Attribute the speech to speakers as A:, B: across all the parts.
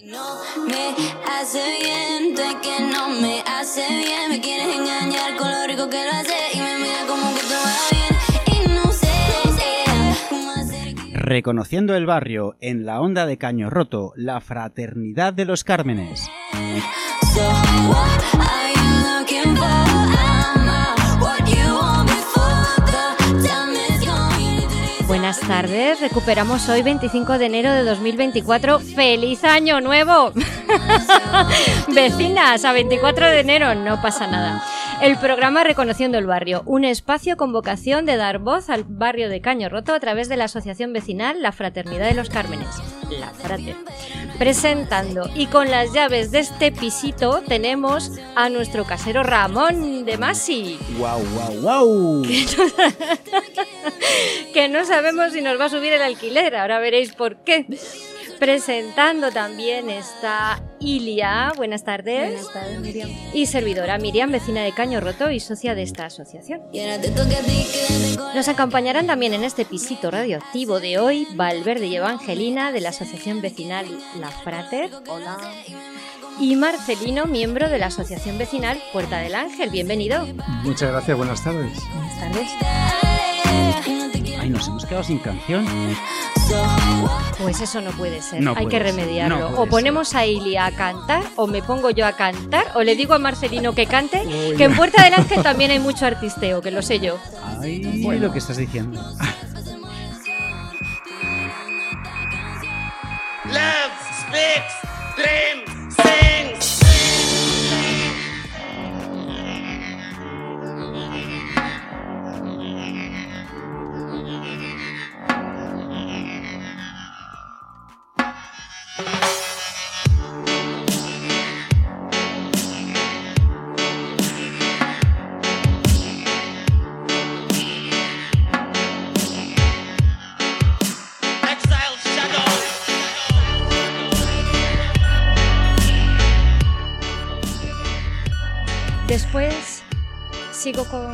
A: No me hace bien, tú es que no me hace bien. Me quieres engañar con lo rico que lo hace y me mira como que todo va bien y no sé cómo hacer.
B: Reconociendo el barrio en la onda de Caño Roto, la Fraternidad de los Cármenes.
A: So what are you looking for? I'm what you want before the time is gone.
C: Buenas tardes, recuperamos hoy 25 de enero de 2024. ¡Feliz Año Nuevo! Vecinas, a 24 de enero no pasa nada. El programa Reconociendo el Barrio, un espacio con vocación de dar voz al barrio de Caño Roto a través de la asociación vecinal La Fraternidad de los Cármenes, la Frater. Presentando y con las llaves de este pisito tenemos a nuestro casero Ramón de Masi.
B: ¡Guau, guau, guau!
C: Que no sabemos si nos va a subir el alquiler, ahora veréis por qué. Presentando también está Ilia, buenas tardes.
D: Buenas tardes, Miriam.
C: Y servidora Miriam, vecina de Caño Roto y socia de esta asociación. Nos acompañarán también en este pisito radioactivo de hoy Valverde y Evangelina de la asociación vecinal La Frater.
D: Hola.
C: Y Marcelino, miembro de la asociación vecinal Puerta del Ángel. Bienvenido.
E: Muchas gracias, buenas tardes.
C: Buenas tardes.
B: Ay, nos hemos quedado sin canción.
C: Pues eso no puede ser,
B: No
C: hay
B: puede
C: que
B: ser,
C: remediarlo.
B: no puede
C: O ponemos a Ilia a cantar, o me pongo yo a cantar, o le digo a Marcelino que cante, que en Puerta del Ángel también hay mucho artisteo, que lo sé yo.
B: Ay, lo que estás diciendo.
F: Love speaks, dream sings. Exile shadows.
C: Después sigo con...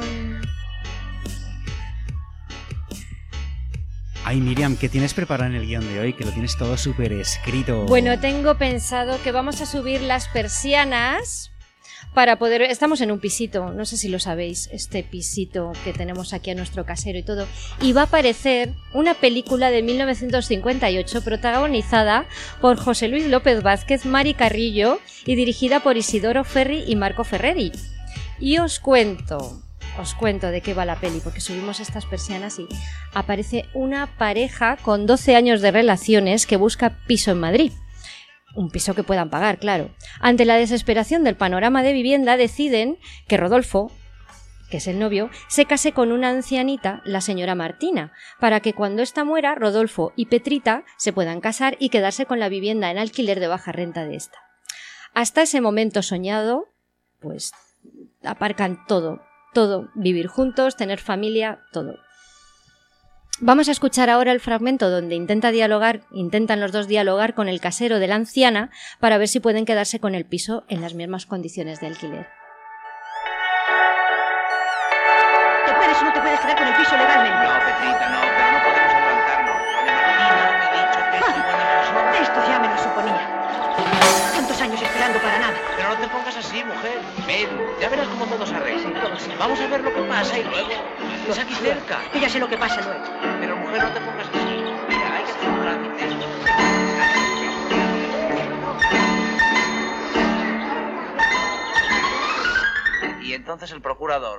B: Ay, Miriam, ¿qué tienes preparado en el guión de hoy? Que lo tienes todo súper escrito.
C: Bueno, tengo pensado que vamos a subir las persianas para poder... Estamos en un pisito, no sé si lo sabéis, este pisito que tenemos aquí a nuestro casero y todo. Y va a aparecer una película de 1958 protagonizada por José Luis López Vázquez, Mari Carrillo y dirigida por Isidoro Ferri y Marco Ferreri. Y os cuento de qué va la peli, porque subimos estas persianas y aparece una pareja con 12 años de relaciones que busca piso en Madrid. Un piso que puedan pagar, claro. Ante la desesperación del panorama de vivienda, deciden que Rodolfo, que es el novio, se case con una ancianita, la señora Martina, para que cuando ésta muera, Rodolfo y Petrita se puedan casar y quedarse con la vivienda en alquiler de baja renta de esta. Hasta ese momento soñado, pues aparcan todo, vivir juntos, tener familia, todo. Vamos a escuchar ahora el fragmento donde intentan los dos dialogar con el casero de la anciana para ver si pueden quedarse con el piso en las mismas condiciones de alquiler.
D: ¿Te puedes o no te puedes quedar con el piso legalmente?
F: No, Petrita, no, pero no podemos aguantarnos. Martina me ha dicho que es una buena persona.
D: Esto ya me lo suponía. Tantos años esperando para nada.
F: Pero no te pongas así, mujer. Ven, ya verás cómo todo se arregla. Vamos a ver lo que pasa y luego. Es aquí cerca.
D: Que ya sé lo que pasa luego.
F: Pero mujer, no te pongas así. Mira, hay que hacer un trámite. Y entonces el procurador.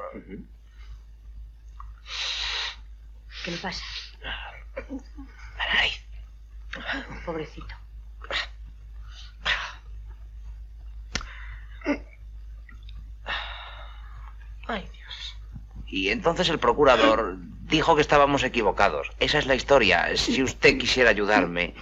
D: ¿Qué le pasa?
F: La nariz.
D: Pobrecito.
F: Ay, Dios. Y entonces el procurador dijo que estábamos equivocados. Esa es la historia. Si usted quisiera ayudarme.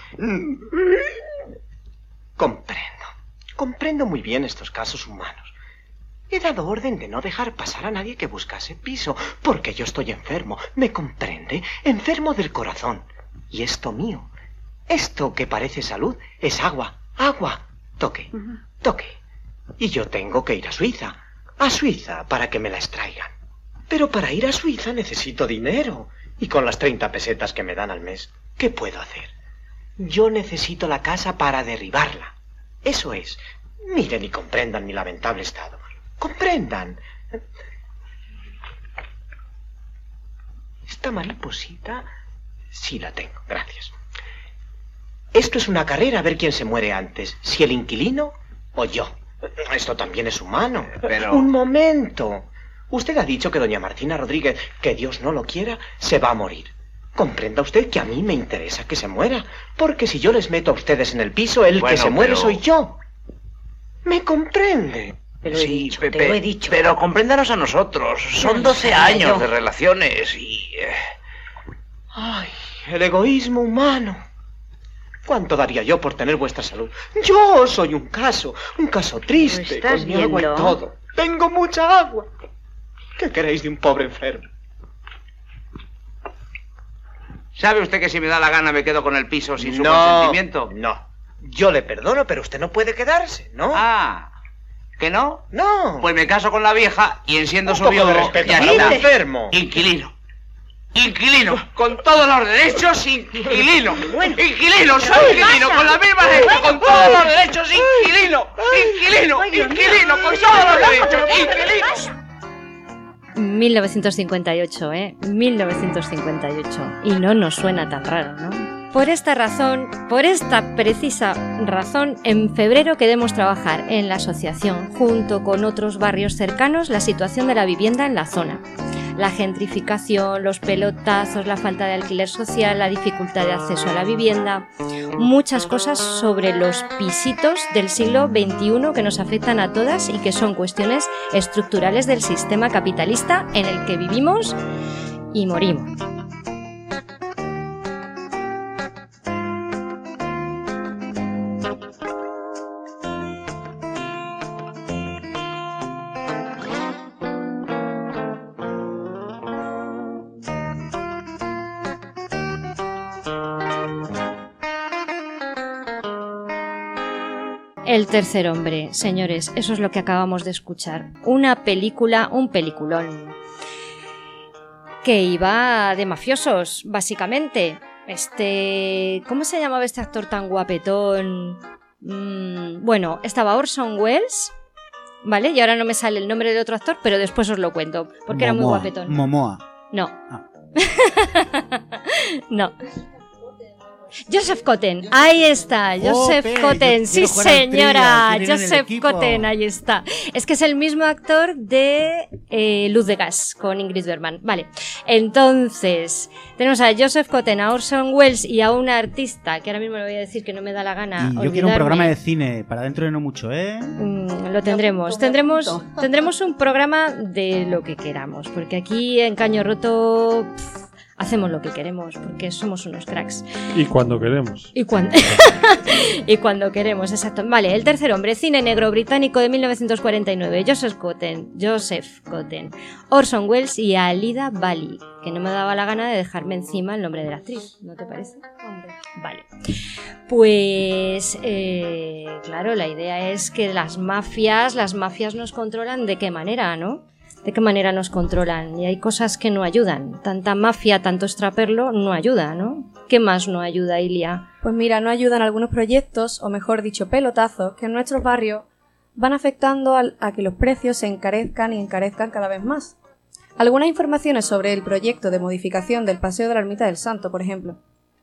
G: Comprendo muy bien estos casos humanos. He dado orden de no dejar pasar a nadie que buscase piso, porque yo estoy enfermo, ¿me comprende? Enfermo del corazón. Y esto mío, esto que parece salud, es agua. Toque. Y yo tengo que ir a Suiza para que me la extraigan. Pero para ir a Suiza necesito dinero. Y con las 30 pesetas que me dan al mes, ¿qué puedo hacer? Yo necesito la casa para derribarla. Eso es. Miren y comprendan mi lamentable estado. Comprendan. Esta mariposita sí la tengo, gracias. Esto es una carrera a ver quién se muere antes, si el inquilino o yo. Esto también es humano.
F: Pero...
G: Un momento. Usted ha dicho que doña Martina Rodríguez, que Dios no lo quiera, se va a morir. Comprenda usted que a mí me interesa que se muera, porque si yo les meto a ustedes en el piso, el que se muere soy yo. ¿Me comprende?
D: Te lo he dicho, te lo he dicho.
F: Pero compréndanos a nosotros. Son 12 años de relaciones y...
G: Ay, el egoísmo humano. ¿Cuánto daría yo por tener vuestra salud? Yo soy un caso triste,
D: ¿Lo estás
G: con mi agua y
D: viendo?
G: todo. Tengo mucha agua. ¿Qué queréis de un pobre enfermo?
F: ¿Sabe usted que si me da la gana me quedo con el piso sin su consentimiento?
G: No. Yo le perdono, pero usted no puede quedarse, ¿no?
F: Ah, ¿que no?
G: No.
F: Pues me caso con la vieja y enciendo
G: Un
F: su
G: poco de
F: viudo.
G: respeto
F: Ya
G: para
F: está.
G: un enfermo.
F: Inquilino. Inquilino, con todos los derechos, inquilino. Inquilino, soy inquilino, con la misma letra, con todos los derechos, inquilino. Inquilino, inquilino, con todos los derechos, inquilino.
C: 1958, 1958. Y no nos suena tan raro, ¿no? Por esta razón, por esta precisa razón, en febrero queremos trabajar en la asociación, junto con otros barrios cercanos, la situación de la vivienda en la zona. La gentrificación, los pelotazos, la falta de alquiler social, la dificultad de acceso a la vivienda, muchas cosas sobre los pisitos del siglo XXI que nos afectan a todas y que son cuestiones estructurales del sistema capitalista en el que vivimos y morimos. El tercer hombre, señores, eso es lo que acabamos de escuchar. Una película, un peliculón, que iba de mafiosos, básicamente. ¿Cómo se llamaba este actor tan guapetón? Bueno, estaba Orson Welles, ¿vale? Y ahora no me sale el nombre del otro actor, pero después os lo cuento, porque era muy guapetón.
B: Momoa.
C: No. No. Joseph Cotten, ahí está, Joseph Cotten, sí señora, Joseph Cotten, ahí está. Es que es el mismo actor de Luz de Gas, con Ingrid Bergman. Vale, entonces, tenemos a Joseph Cotten, a Orson Welles y a una artista, que ahora mismo le voy a decir que no me da la gana
B: Y yo quiero un programa de cine, para dentro de no mucho, ¿eh?
C: Lo tendremos, tendremos un programa de lo que queramos, porque aquí en Caño Roto... hacemos lo que queremos, porque somos unos cracks.
E: Y cuando queremos.
C: Y cuando queremos, exacto. Vale, el tercer hombre, cine negro británico de 1949. Joseph Cotten, Orson Welles y Alida Valli, que no me daba la gana de dejarme encima el nombre de la actriz, ¿no te parece? Hombre. Vale. Pues, claro, la idea es que las mafias nos controlan. ¿De qué manera, no? ¿De qué manera nos controlan? Y hay cosas que no ayudan. Tanta mafia, tanto extraperlo, no ayuda, ¿no? ¿Qué más no ayuda, Ilia?
H: Pues mira, no ayudan algunos proyectos, o mejor dicho, pelotazos, que en nuestros barrios van afectando a que los precios se encarezcan y encarezcan cada vez más. Algunas informaciones sobre el proyecto de modificación del Paseo de la Ermita del Santo, por ejemplo.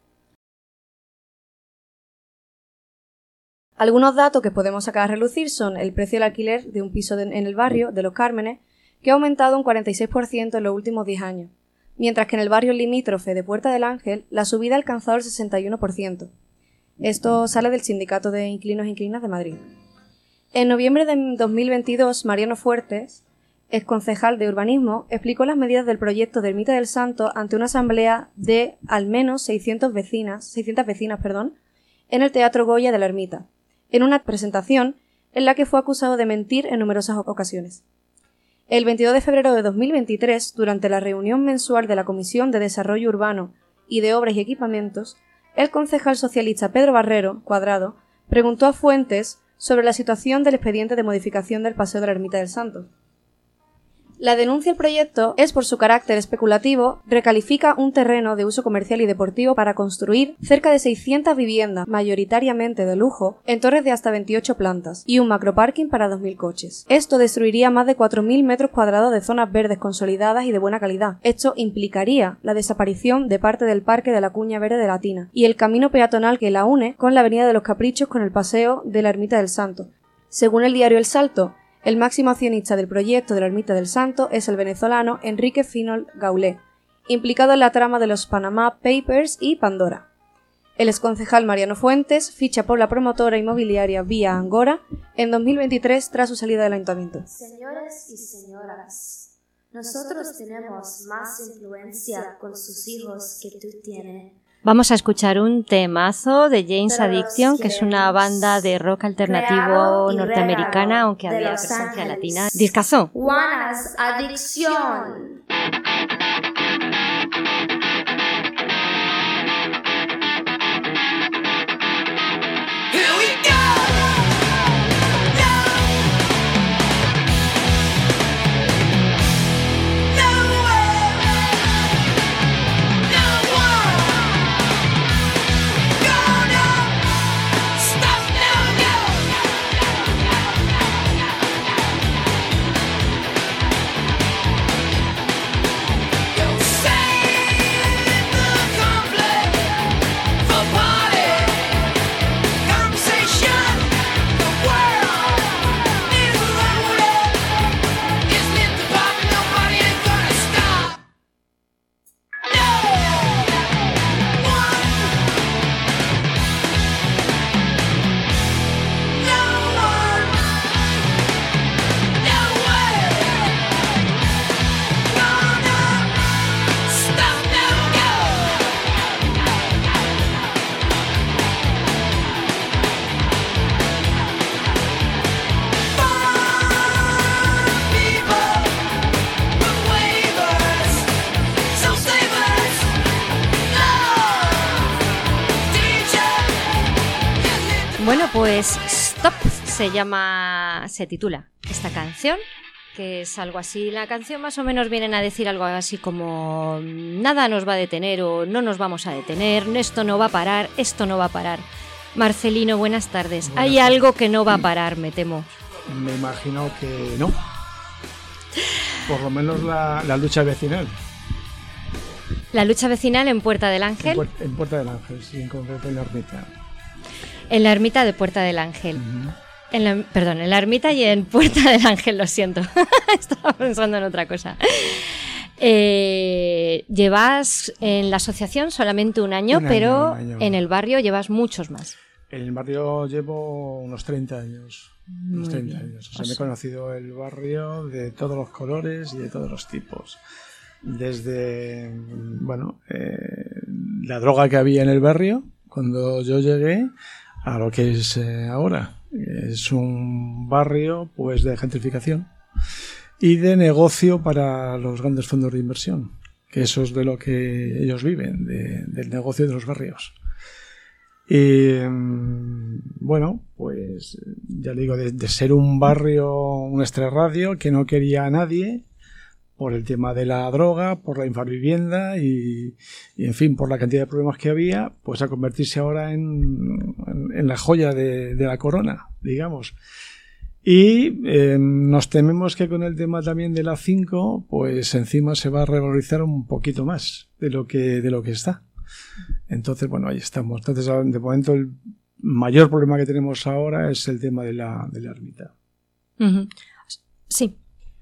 H: Algunos datos que podemos sacar a relucir son el precio del alquiler de un piso en el barrio de Los Cármenes, que ha aumentado un 46% en los últimos 10 años, mientras que en el barrio limítrofe de Puerta del Ángel la subida ha alcanzado el 61%. Esto sale del Sindicato de Inquilinos e Inquilinas de Madrid. En noviembre de 2022, Mariano Fuertes, exconcejal de Urbanismo, explicó las medidas del proyecto de Ermita del Santo ante una asamblea de al menos 600 vecinas, en el Teatro Goya de la Ermita, en una presentación en la que fue acusado de mentir en numerosas ocasiones. El 22 de febrero de 2023, durante la reunión mensual de la Comisión de Desarrollo Urbano y de Obras y Equipamientos, el concejal socialista Pedro Barrero, Cuadrado, preguntó a Fuentes sobre la situación del expediente de modificación del Paseo de la Ermita del Santo. La denuncia al proyecto es por su carácter especulativo, recalifica un terreno de uso comercial y deportivo para construir cerca de 600 viviendas, mayoritariamente de lujo, en torres de hasta 28 plantas, y un macroparking para 2.000 coches. Esto destruiría más de 4.000 metros cuadrados de zonas verdes consolidadas y de buena calidad. Esto implicaría la desaparición de parte del Parque de la Cuña Verde de la Tina y el camino peatonal que la une con la Avenida de los Caprichos con el paseo de la Ermita del Santo. Según el diario El Salto, el máximo accionista del proyecto de la Ermita del Santo es el venezolano Enrique Finol Gaulet, implicado en la trama de los Panama Papers y Pandora. El exconcejal Mariano Fuentes ficha por la promotora inmobiliaria Vía Angora en 2023 tras su salida del ayuntamiento.
E: Señores y señoras, nosotros tenemos más influencia con sus hijos que tú tienes.
C: Vamos a escuchar un temazo de Jane's Addiction, que es una banda de rock alternativo norteamericana, aunque había presencia latina. Discazo.
E: Juana's Adicción.
C: Bueno, pues Stop se titula esta canción, que es algo así. La canción más o menos vienen a decir algo así como nada nos va a detener o no nos vamos a detener, esto no va a parar, esto no va a parar. Marcelino, buenas tardes. Hay algo que no va a parar, me temo.
I: Me imagino que no. Por lo menos la lucha vecinal.
C: La lucha vecinal en Puerta del Ángel.
I: En Puerta del Ángel, sí, en concreto en la ermita.
C: En la ermita de Puerta del Ángel. Uh-huh. En la ermita y en Puerta del Ángel, lo siento. Estaba pensando en otra cosa. Llevas en la asociación solamente un año, pero en el barrio llevas muchos más.
I: En el barrio llevo unos 30 años. Unos 30 años. O sea, me he conocido el barrio de todos los colores y de todos los tipos. Desde, la droga que había en el barrio cuando yo llegué a lo que es ahora. Es un barrio pues de gentrificación y de negocio para los grandes fondos de inversión, que eso es de lo que ellos viven, del negocio de los barrios. Y pues ya le digo, de ser un barrio, un extrarradio que no quería a nadie por el tema de la droga, por la infravivienda y en fin, por la cantidad de problemas que había, pues a convertirse ahora en la joya de la corona, digamos. Y nos tememos que con el tema también de la 5, pues encima se va a revalorizar un poquito más de lo que está. Entonces, ahí estamos. Entonces, de momento, el mayor problema que tenemos ahora es el tema de la ermita.
C: Uh-huh. Sí.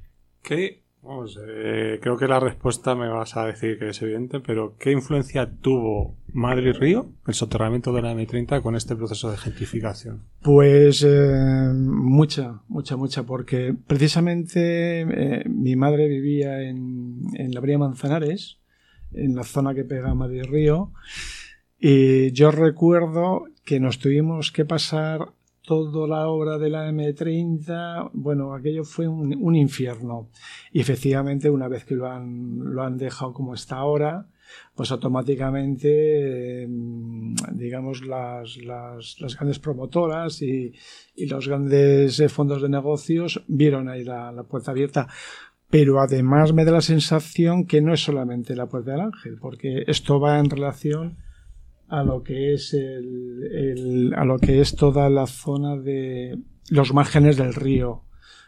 J: Creo que la respuesta me vas a decir que es evidente, pero ¿qué influencia tuvo Madrid-Río, el soterramiento de la M30, con este proceso de gentrificación?
I: Pues mucha, porque precisamente mi madre vivía en la avenida Manzanares, en la zona que pega a Madrid-Río, y yo recuerdo que nos tuvimos que pasar toda la obra de la M30, aquello fue un infierno. Y efectivamente, una vez que lo han dejado como está ahora, pues automáticamente, digamos, las grandes promotoras y los grandes fondos de negocios vieron ahí la puerta abierta. pero además me da la sensación que no es solamente la Puerta del Ángel, porque esto va en relación a lo que es a lo que es toda la zona de los márgenes del río,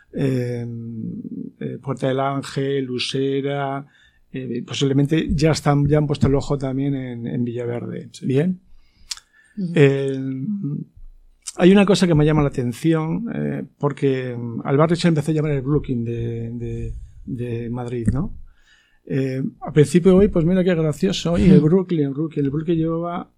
I: Puerta del Ángel, Usera, posiblemente ya han puesto el ojo también en Villaverde. Sí. Bien. Hay una cosa que me llama la atención, porque al barrio se empezó a llamar el Brooklyn de Madrid, ¿no? Al principio hoy, pues mira qué gracioso, y el Brooklyn llevaba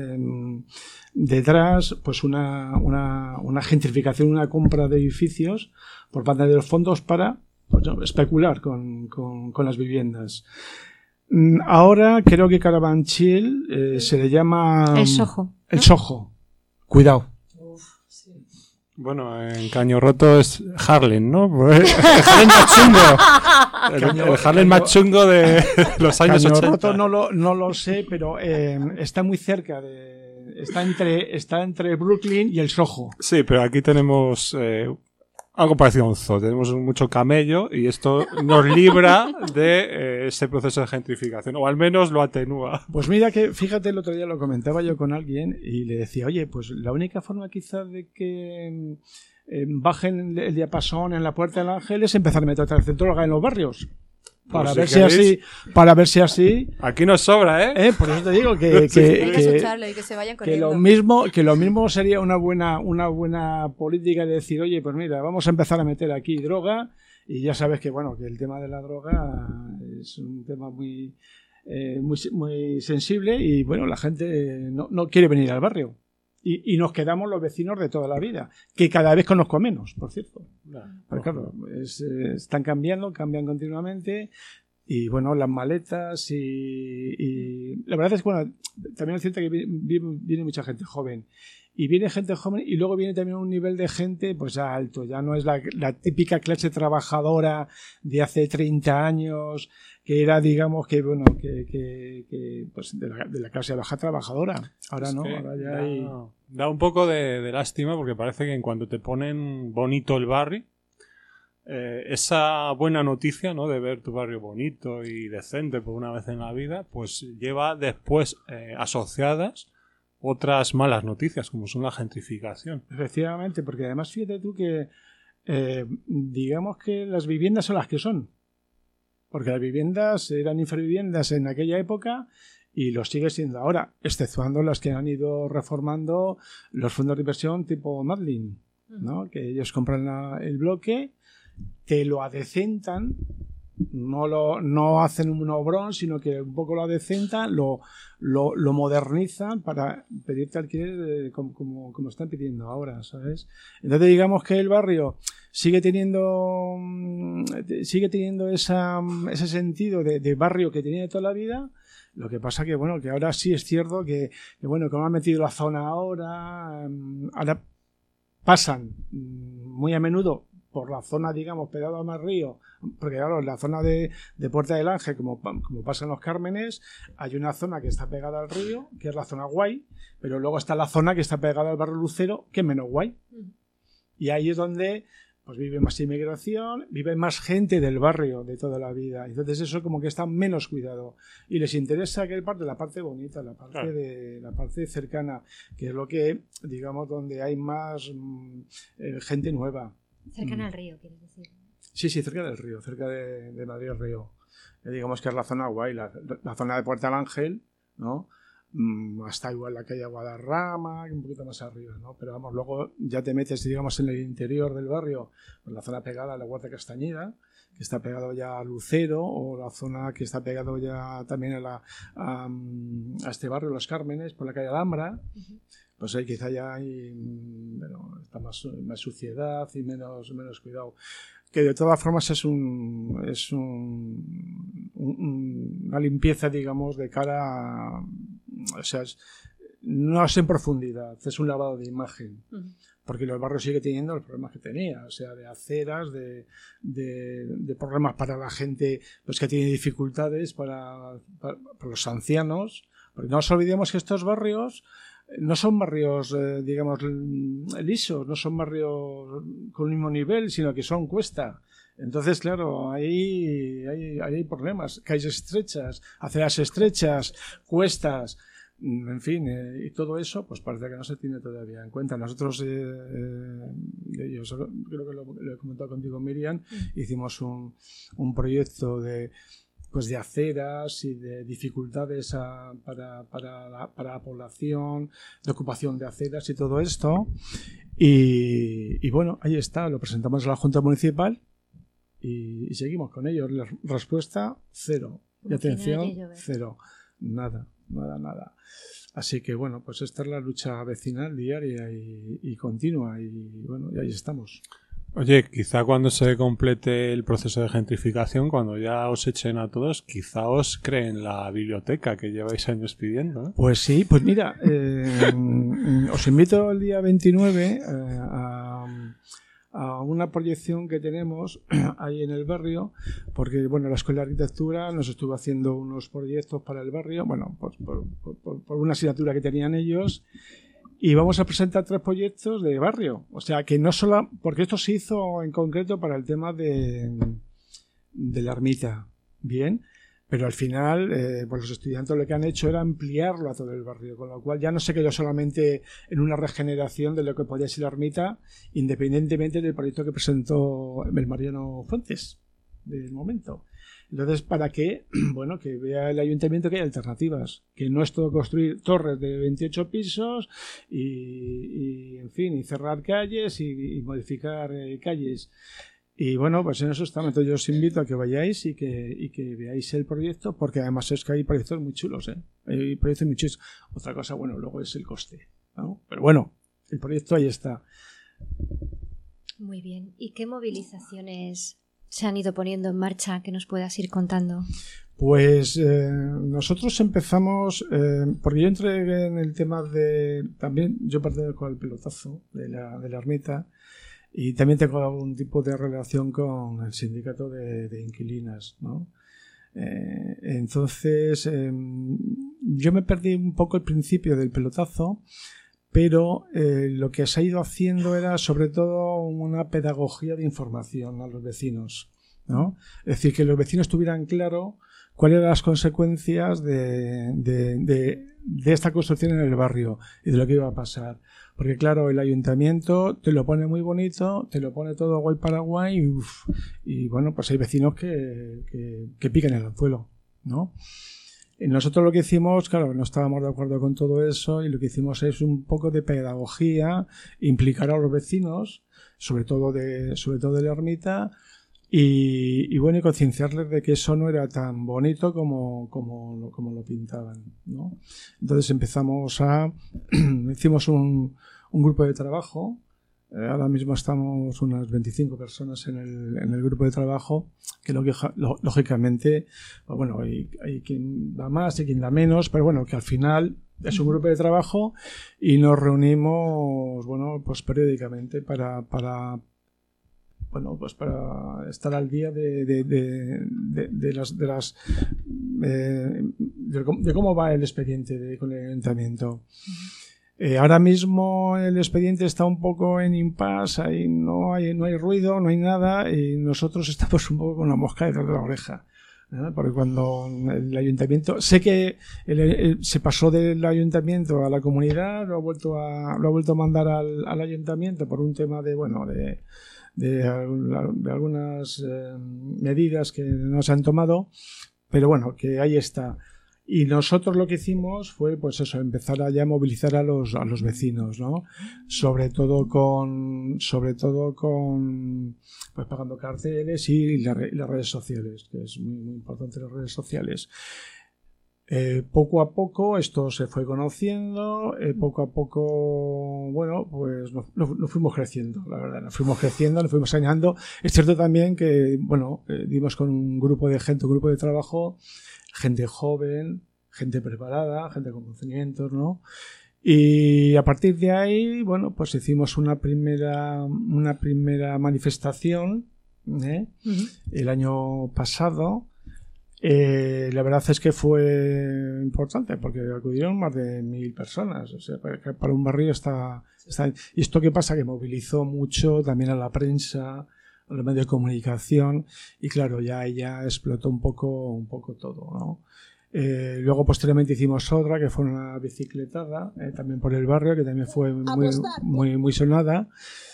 I: detrás pues una gentrificación, una compra de edificios por parte de los fondos para especular con las viviendas. Ahora creo que Carabanchel se le llama
C: el Soho.
I: El Soho. Cuidado.
J: Bueno, en Caño Roto es Harlem, ¿no? El Harlem más chungo. El Harlem más chungo de los años 80.
I: Caño Roto no lo sé, pero está muy cerca está entre Brooklyn y el Soho.
J: Sí, pero aquí tenemos algo parecido a un zoo. Tenemos mucho camello y esto nos libra de ese proceso de gentrificación, o al menos lo atenúa.
I: Pues mira que, fíjate, el otro día lo comentaba yo con alguien y le decía, oye, pues la única forma quizás de que bajen el diapasón en la Puerta del Ángel es empezar a meter droga en los barrios. Para ver si así.
J: Aquí nos sobra, ¿eh?
I: Por eso te digo que lo mismo sería una buena política de decir, oye, pues mira, vamos a empezar a meter aquí droga, y ya sabes que bueno, que el tema de la droga es un tema muy sensible, y bueno, la gente no quiere venir al barrio. Y nos quedamos los vecinos de toda la vida, que cada vez conozco menos, por cierto. Pero claro, cambian continuamente, y bueno, las maletas y la verdad es que bueno, también es cierto que viene mucha gente joven. Y viene gente joven y luego viene también un nivel de gente pues alto, ya no es la típica clase trabajadora de hace 30 años, que era, digamos, que bueno, que pues de la clase baja trabajadora. Ahora no, ahora ya hay...
J: Da un poco de lástima, porque parece que en cuanto te ponen bonito el barrio, esa buena noticia, ¿no?, de ver tu barrio bonito y decente por una vez en la vida, pues lleva después asociadas otras malas noticias, como son la gentrificación.
I: Efectivamente, porque además fíjate tú que digamos que las viviendas son las que son, porque las viviendas eran infraviviendas en aquella época y lo sigue siendo ahora, exceptuando las que han ido reformando los fondos de inversión tipo Madlin, ¿no? Que ellos compran el bloque, te lo adecentan, no hacen un obrón, sino que un poco lo adecentan, lo modernizan para pedirte alquiler como están pidiendo ahora, ¿sabes? Entonces digamos que el barrio sigue teniendo ese sentido de barrio que tenía de toda la vida. Lo que pasa que bueno, que ahora sí es cierto que bueno, como han metido la zona ahora pasan muy a menudo por la zona, digamos, pegada al río, porque claro, en la zona de Puerta del Ángel, como pasa en los Cármenes, hay una zona que está pegada al río, que es la zona guay, pero luego está la zona que está pegada al barrio Lucero, que es menos guay. Y ahí es donde pues vive más inmigración, vive más gente del barrio de toda la vida. Entonces eso como que está menos cuidado. Y les interesa que la parte bonita, la parte cercana, que es lo que, digamos, donde hay más gente nueva.
C: Cercana al río, quieres decir.
I: Sí, cerca del río, cerca de Madrid el río. Digamos que es la zona guay, la zona de Puerta del Ángel, ¿no? Hasta igual la calle Guadarrama, un poquito más arriba, ¿no? Pero vamos, luego ya te metes, digamos, en el interior del barrio, en la zona pegada a la Huerta Castañeda, que está pegado ya a Lucero, o la zona que está pegado ya también a este barrio, Los Cármenes, por la calle Alhambra. Pues ahí quizá ya hay está más suciedad y menos cuidado. Que de todas formas es una limpieza, digamos, de cara o sea, no es en profundidad, es un lavado de imagen. Porque los barrios sigue teniendo los problemas que tenía, o sea, de aceras, de problemas para la gente pues que tiene dificultades, para los ancianos. Porque no nos olvidemos que estos barrios no son barrios, digamos, lisos, no son barrios con el mismo nivel, sino que son cuesta. Entonces, claro, ahí hay problemas. Calles estrechas, aceras estrechas, cuestas, en fin, y todo eso, pues parece que no se tiene todavía en cuenta. Nosotros, yo creo que lo he comentado contigo, Miriam, hicimos un proyecto de aceras y de dificultades para la población, de ocupación de aceras y todo esto. Y bueno, ahí está, lo presentamos a la Junta Municipal y seguimos con ellos. La respuesta, cero. Y atención, cero. Nada. Así que bueno, pues esta es la lucha vecinal diaria y continua, y bueno, y ahí estamos.
J: Oye, quizá cuando se complete el proceso de gentrificación, cuando ya os echen a todos, quizá os creen la biblioteca que lleváis años pidiendo, ¿eh?
I: Pues sí, pues mira, os invito el día 29 a una proyección que tenemos ahí en el barrio, porque bueno, la Escuela de Arquitectura nos estuvo haciendo unos proyectos para el barrio, bueno, pues por una asignatura que tenían ellos. Y vamos a presentar 3 proyectos de barrio. O sea, que no solo... Porque esto se hizo en concreto para el tema de la ermita. Bien. Pero al final, pues los estudiantes lo que han hecho era ampliarlo a todo el barrio. Con lo cual ya no se quedó solamente en una regeneración de lo que podía ser la ermita, independientemente del proyecto que presentó el Mariano Fuentes del momento. Entonces, para que, bueno, que vea el ayuntamiento que hay alternativas, que no es todo construir torres de 28 pisos y en fin, y cerrar calles y modificar calles. Y bueno, pues en eso estamos. Entonces yo os invito a que vayáis y que veáis el proyecto, porque además es que hay proyectos muy chulos, ¿eh? Hay proyectos muy chulos. Otra cosa, bueno, luego es el coste, ¿no? Pero bueno, el proyecto ahí está.
C: Muy bien. ¿Y qué movilizaciones se han ido poniendo en marcha que nos puedas ir contando?
I: Pues nosotros empezamos, porque yo entré en el tema de, también yo pertenezco al pelotazo de la ermita, y también tengo algún tipo de relación con el sindicato de inquilinas, ¿no? Entonces yo me perdí un poco el principio del pelotazo, pero lo que se ha ido haciendo era sobre todo una pedagogía de información a los vecinos, ¿no? Es decir, que los vecinos tuvieran claro cuáles eran las consecuencias de esta construcción en el barrio y de lo que iba a pasar. Porque claro, el ayuntamiento te lo pone muy bonito, te lo pone todo guay para guay y bueno, pues hay vecinos que pican el anzuelo, ¿no? Y nosotros lo que hicimos, claro, no estábamos de acuerdo con todo eso, y lo que hicimos es un poco de pedagogía, implicar a los vecinos, sobre todo de la ermita, y bueno, y concienciarles de que eso no era tan bonito como lo pintaban, ¿no? Entonces hicimos un grupo de trabajo. Ahora mismo estamos unas 25 personas en el grupo de trabajo, que lógicamente, pues bueno, hay quien da más y quien da menos, pero bueno, que al final es un grupo de trabajo y nos reunimos, bueno, pues periódicamente para estar al día de cómo va el expediente con el ayuntamiento. Ahora mismo el expediente está un poco en impasse, ahí no hay ruido, no hay nada, y nosotros estamos un poco con la mosca detrás de la oreja, ¿no? Porque cuando el ayuntamiento, sé que se pasó del ayuntamiento a la comunidad, lo ha vuelto a mandar al ayuntamiento por un tema de algunas medidas que no se han tomado, pero bueno, que ahí está. Y nosotros lo que hicimos fue, pues eso, empezar a ya movilizar a los vecinos, ¿no? Sobre todo con pues pagando carteles y las redes sociales, que es muy, muy importante, las redes sociales. Poco a poco esto se fue conociendo, poco a poco, bueno, pues nos fuimos creciendo, la verdad, nos fuimos enseñando. Es cierto también que, bueno, dimos con un grupo de gente, un grupo de trabajo, gente joven, gente preparada, gente con conocimientos, ¿no? Y a partir de ahí, bueno, pues hicimos una primera manifestación, el año pasado, La verdad es que fue importante porque acudieron más de 1.000 personas. O sea, para un barrio está... ¿Y esto qué pasa? Que movilizó mucho también a la prensa, a los medios de comunicación, y claro, ya explotó un poco todo, ¿no? Luego posteriormente hicimos otra que fue una bicicletada también por el barrio, que también fue muy sonada.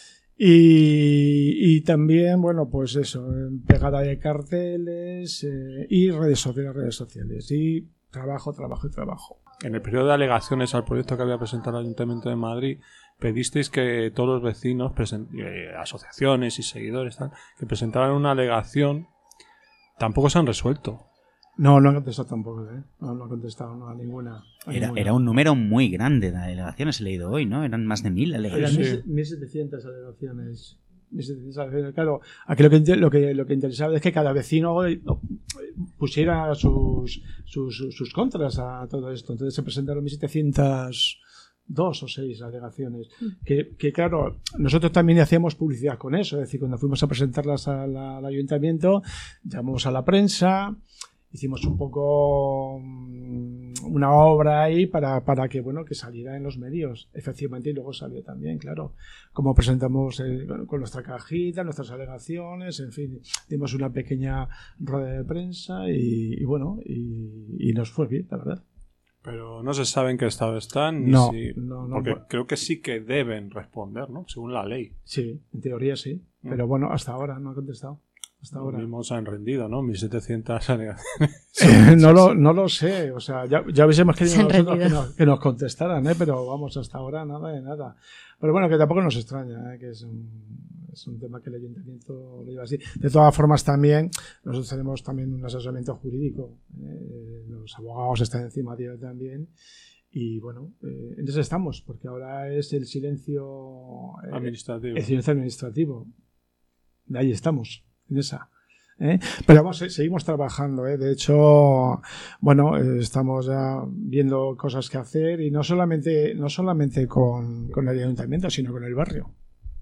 I: Y también, bueno, pues eso, pegada de carteles y redes sociales y trabajo.
J: En el periodo de alegaciones al proyecto que había presentado el Ayuntamiento de Madrid, pedisteis que todos los vecinos, asociaciones y seguidores, que presentaran una alegación. Tampoco se han resuelto.
I: No han contestado tampoco, ¿eh? No han contestado a ninguna.
B: Era un número muy grande de alegaciones, he leído hoy, ¿no? Eran más de 1.000 alegaciones.
I: Eran 1.700 alegaciones. Claro, aquí lo que interesaba es que cada vecino pusiera sus contras a todo esto. Entonces se presentaron 1.702 o 6 alegaciones. Que claro, nosotros también hacíamos publicidad con eso. Es decir, cuando fuimos a presentarlas al ayuntamiento, llamamos a la prensa, hicimos un poco una obra ahí para que que saliera en los medios, efectivamente, y luego salió también, claro, como presentamos con nuestra cajita, nuestras alegaciones, en fin, dimos una pequeña rueda de prensa y nos fue bien, la verdad.
J: Pero no se sabe en qué estado están.
I: No,
J: porque creo que sí que deben responder, ¿no? Según la ley.
I: Sí, en teoría sí, pero bueno, hasta ahora no ha contestado. Hasta ahora.
J: Mismos se han rendido, ¿no? 1.700 alegaciones.
I: No lo sé, o sea, ya hubiésemos querido nosotros que nos contestaran, pero vamos, hasta ahora nada de nada. Pero bueno, que tampoco nos extraña, que es un tema que el ayuntamiento lo lleva así. De todas formas, también nosotros tenemos también un asesoramiento jurídico. Los abogados están encima de ello también. Y bueno, entonces estamos, porque ahora es el silencio
J: administrativo.
I: El silencio administrativo. Ahí estamos. Esa. Pero vamos, seguimos trabajando. De hecho, bueno, estamos ya viendo cosas que hacer y no solamente con el ayuntamiento, sino con el barrio.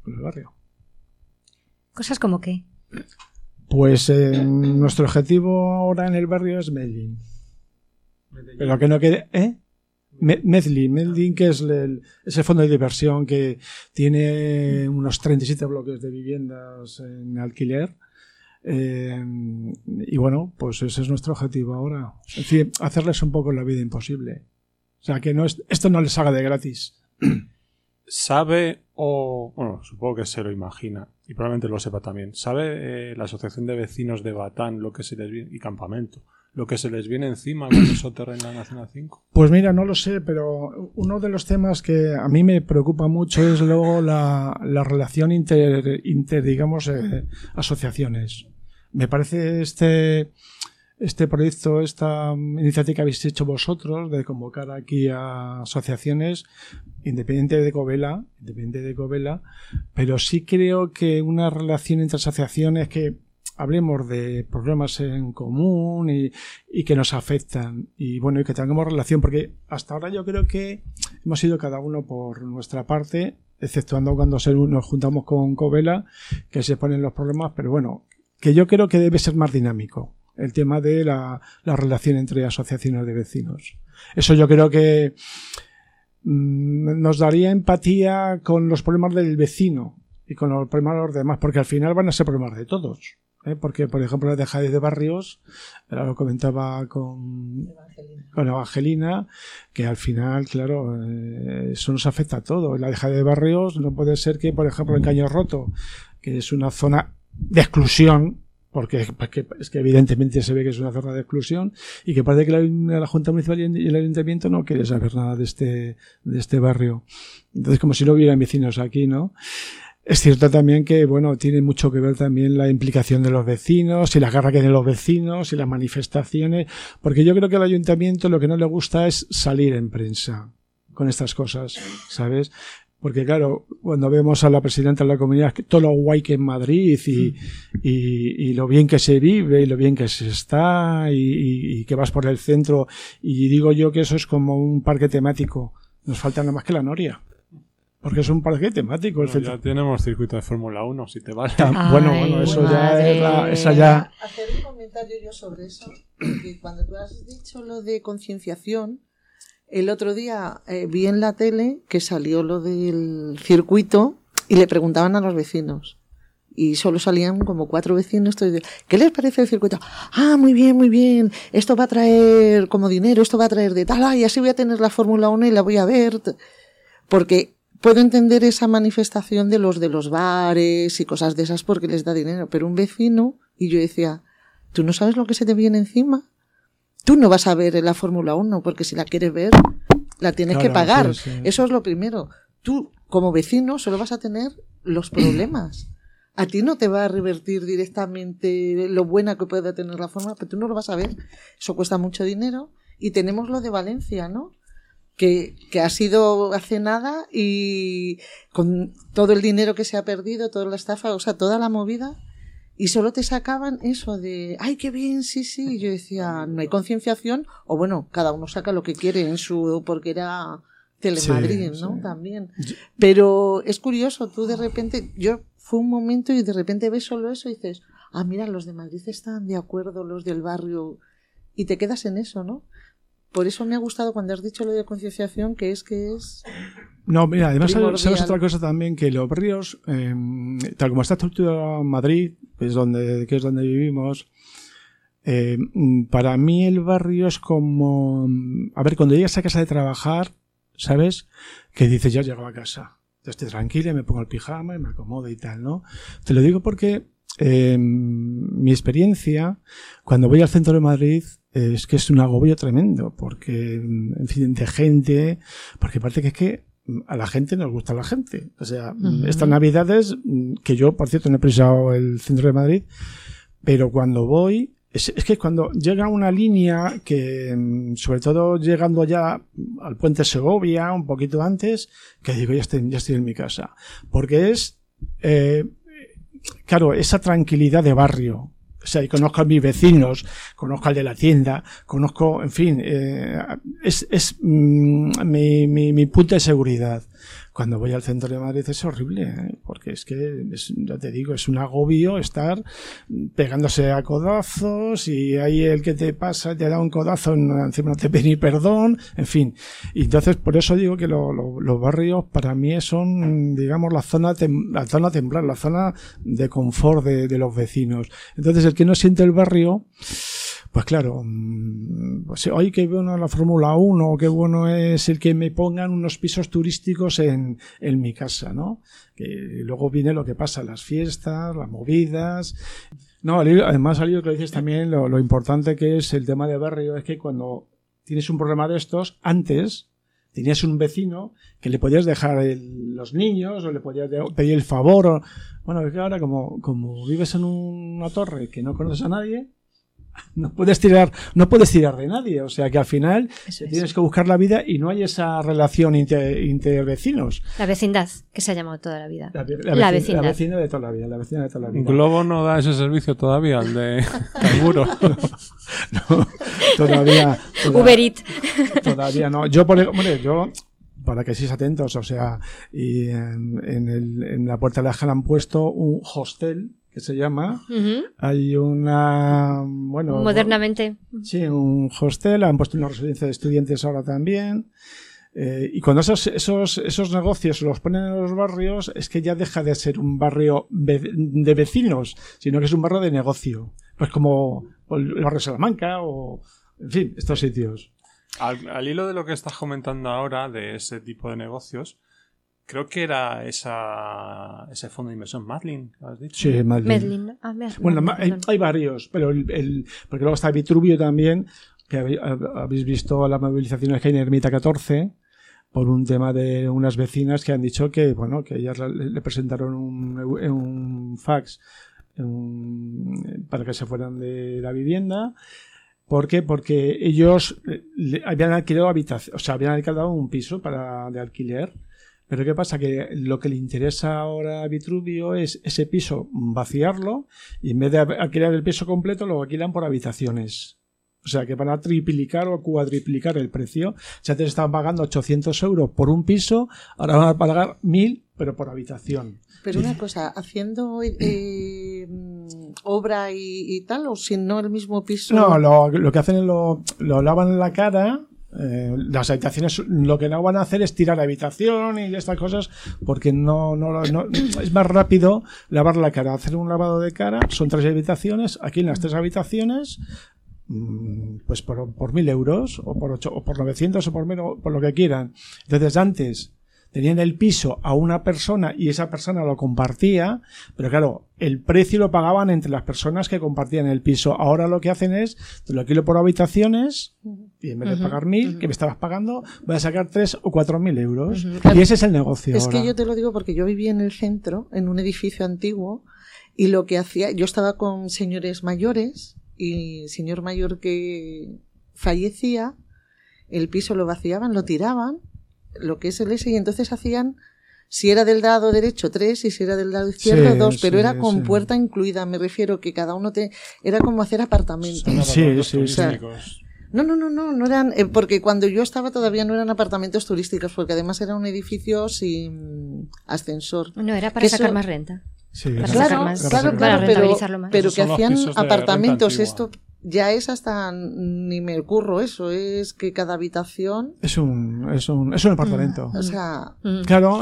C: ¿Cosas como qué?
I: Pues nuestro objetivo ahora en el barrio es Medellín. Pero que no quede... Medellín, que es el fondo de diversión que tiene unos 37 bloques de viviendas en alquiler. Y bueno, pues ese es nuestro objetivo ahora. En fin, hacerles un poco la vida imposible. O sea, que esto no les haga de gratis.
J: ¿Sabe bueno, supongo que se lo imagina y probablemente lo sepa también? ¿Sabe la Asociación de Vecinos de Batán lo que se les viene, y Campamento, lo que se les viene encima cuando soterren la Nacional 5?
I: Pues mira, no lo sé, pero uno de los temas que a mí me preocupa mucho es luego la relación inter digamos, asociaciones. Me parece este proyecto, esta iniciativa que habéis hecho vosotros de convocar aquí a asociaciones independiente de Covela, pero sí creo que una relación entre asociaciones que hablemos de problemas en común y que nos afectan y bueno, y que tengamos relación, porque hasta ahora yo creo que hemos ido cada uno por nuestra parte, exceptuando cuando nos juntamos con Covela, que se ponen los problemas, pero bueno, que yo creo que debe ser más dinámico el tema de la relación entre asociaciones de vecinos. Eso yo creo que nos daría empatía con los problemas del vecino y con los problemas de los demás, porque al final van a ser problemas de todos. Porque, por ejemplo, la dejadez de barrios, lo comentaba con Evangelina, que al final, claro, eso nos afecta a todo. La dejadez de barrios no puede ser que, por ejemplo, en Caño Roto, que es una zona de exclusión, porque es que evidentemente se ve que es una zona de exclusión y que parece que la Junta Municipal y el Ayuntamiento no quiere saber nada de este barrio. Entonces, como si no hubieran vecinos aquí, ¿no? Es cierto también que, bueno, tiene mucho que ver también la implicación de los vecinos y la garra que tienen los vecinos y las manifestaciones, porque yo creo que al ayuntamiento lo que no le gusta es salir en prensa con estas cosas, ¿sabes? Porque claro, cuando vemos a la presidenta de la comunidad, todo lo guay que es Madrid y lo bien que se vive y lo bien que se está y que vas por el centro, y digo yo que eso es como un parque temático, nos falta nada más que la noria. Porque es un parque temático.
J: Ya tenemos circuito de Fórmula 1, si te vale.
I: Bueno, eso ya es esa ya...
K: Hacer un comentario comentario yo sobre eso, porque cuando tú has dicho lo de concienciación, el otro día vi en la tele que salió lo del circuito y le preguntaban a los vecinos. Y solo salían como 4 vecinos. ¿Qué les parece el circuito? Ah, muy bien. Esto va a traer como dinero, esto va a traer de tal. Y así voy a tener la Fórmula 1 y la voy a ver. Porque puedo entender esa manifestación de los bares y cosas de esas porque les da dinero. Pero un vecino, y yo decía, ¿tú no sabes lo que se te viene encima? Tú no vas a ver la Fórmula 1 porque si la quieres ver, la tienes que pagar. Sí. Eso es lo primero. Tú, como vecino, solo vas a tener los problemas. A ti no te va a revertir directamente lo buena que puede tener la forma, pero tú no lo vas a ver. Eso cuesta mucho dinero. Y tenemos lo de Valencia, ¿no? Que ha sido hace nada y con todo el dinero que se ha perdido, toda la estafa, o sea, toda la movida, y solo te sacaban eso de, ¡ay, qué bien! Sí. Y yo decía, no hay concienciación, o bueno, cada uno saca lo que quiere en su, porque era Telemadrid, ¿no? Sí. También. Pero es curioso, tú de repente, fue un momento y de repente ves solo eso y dices, ah, mira, los de Madrid están de acuerdo, los del barrio, y te quedas en eso, ¿no? Por eso me ha gustado cuando has dicho lo de concienciación, que es...
I: No, mira, además sabes otra cosa también, que los barrios, tal como está estructurado Madrid, que es donde vivimos, para mí el barrio es como... A ver, cuando llegas a casa de trabajar, ¿sabes? Que dices, ya llego a casa. Ya estoy tranquila, me pongo el pijama y me acomodo y tal, ¿no? Te lo digo porque mi experiencia, cuando voy al centro de Madrid, es que es un agobio tremendo, porque, en fin, de gente, porque parece que es que a la gente nos gusta la gente. O sea, estas Navidades, que yo, por cierto, no he pisado el centro de Madrid, pero cuando voy, es que cuando llega una línea que, sobre todo llegando ya al puente Segovia, un poquito antes, que digo, ya estoy en mi casa. Porque es, claro, esa tranquilidad de barrio. O sea, y conozco a mis vecinos, conozco al de la tienda, conozco, en fin, es mi punto de seguridad. Cuando voy al centro de Madrid es horrible, porque es que, ya te digo, es un agobio estar pegándose a codazos y ahí el que te pasa te da un codazo, encima no te pide ni perdón, en fin. Y entonces, por eso digo que los barrios para mí son, digamos, la zona temblor, la zona de confort de los vecinos. Entonces, el que no siente el barrio, pues claro, pues, oye, qué bueno la Fórmula 1, qué bueno es el que me pongan unos pisos turísticos en mi casa, ¿no? Que luego viene lo que pasa, las fiestas, las movidas. No, además, al que dices también, lo importante que es el tema de barrio, es que cuando tienes un problema de estos, antes tenías un vecino que le podías dejar los niños, o le podías pedir el favor, bueno, es que ahora como vives en una torre que no conoces a nadie, no puedes tirar de nadie, o sea que al final tienes que buscar la vida y no hay esa relación intervecinos.
C: La vecindad, que se ha llamado toda la vida.
I: La vecina de toda la vida, la vecina de toda la vida.
J: Globo no da ese servicio todavía, el de Canguro.
I: No, todavía
C: Uber Eats.
I: Todavía no. Yo para que estéis atentos, o sea, y en la puerta de la Jala han puesto un hostel que se llama. Hay
C: modernamente.
I: Sí, un hostel, han puesto una residencia de estudiantes ahora también. Y cuando esos negocios los ponen en los barrios, es que ya deja de ser un barrio de vecinos, sino que es un barrio de negocio. Pues como el barrio de Salamanca o, en fin, estos sitios.
J: Al hilo de lo que estás comentando ahora, de ese tipo de negocios, creo que era ese fondo de inversión, Madlin, ¿has dicho?
I: Sí,
C: Madlin.
I: Bueno, hay varios, pero porque luego está Vitruvio también, que habéis visto las movilizaciones que hay en Ermita 14, por un tema de unas vecinas que han dicho que, bueno, que ellas le presentaron un fax para que se fueran de la vivienda. ¿Por qué? Porque ellos habían alquilado habían alquilado un piso de alquiler. Pero ¿qué pasa? Que lo que le interesa ahora a Vitruvio es ese piso vaciarlo y en vez de alquilar el piso completo lo alquilan por habitaciones. O sea que van a triplicar o cuadriplicar el precio. Si antes estaban pagando 800 euros por un piso, ahora van a pagar 1.000, pero por habitación.
K: Pero una cosa, haciendo obra y tal, o si no el mismo piso.
I: No, lo que hacen es lo lavan en la cara. Las habitaciones lo que no van a hacer es tirar la habitación y estas cosas, porque no es más rápido lavar la cara, hacer un lavado de cara. Son 3 habitaciones, aquí en las 3 habitaciones pues por 1.000 euros o por 8 o por 900 o por lo que quieran. Entonces antes tenían el piso a una persona y esa persona lo compartía, pero claro, el precio lo pagaban entre las personas que compartían el piso. Ahora lo que hacen es, te lo alquilo por habitaciones y en vez de pagar 1.000, que me estabas pagando, voy a sacar 3 o 4.000 euros. Y ese es el negocio.
K: Es
I: ahora.
K: que yo te lo digo porque yo vivía en el centro, en un edificio antiguo, y lo que hacía, yo estaba con señores mayores, y señor mayor que fallecía, el piso lo vaciaban, lo tiraban, lo que es el S, y entonces hacían, si era del lado derecho 3 y si era del lado izquierdo 2, pero era con puerta incluida, me refiero que cada uno era como hacer apartamentos.
I: Sí.
K: O sea, no eran, porque cuando yo estaba todavía no eran apartamentos turísticos, porque además era un edificio sin ascensor.
C: No, era para sacar más renta.
I: Sí,
C: para rentabilizarlo más.
K: Pero que hacían apartamentos, esto ya es hasta ni me curro eso, es que cada habitación
I: es un apartamento.
K: O sea,
I: claro,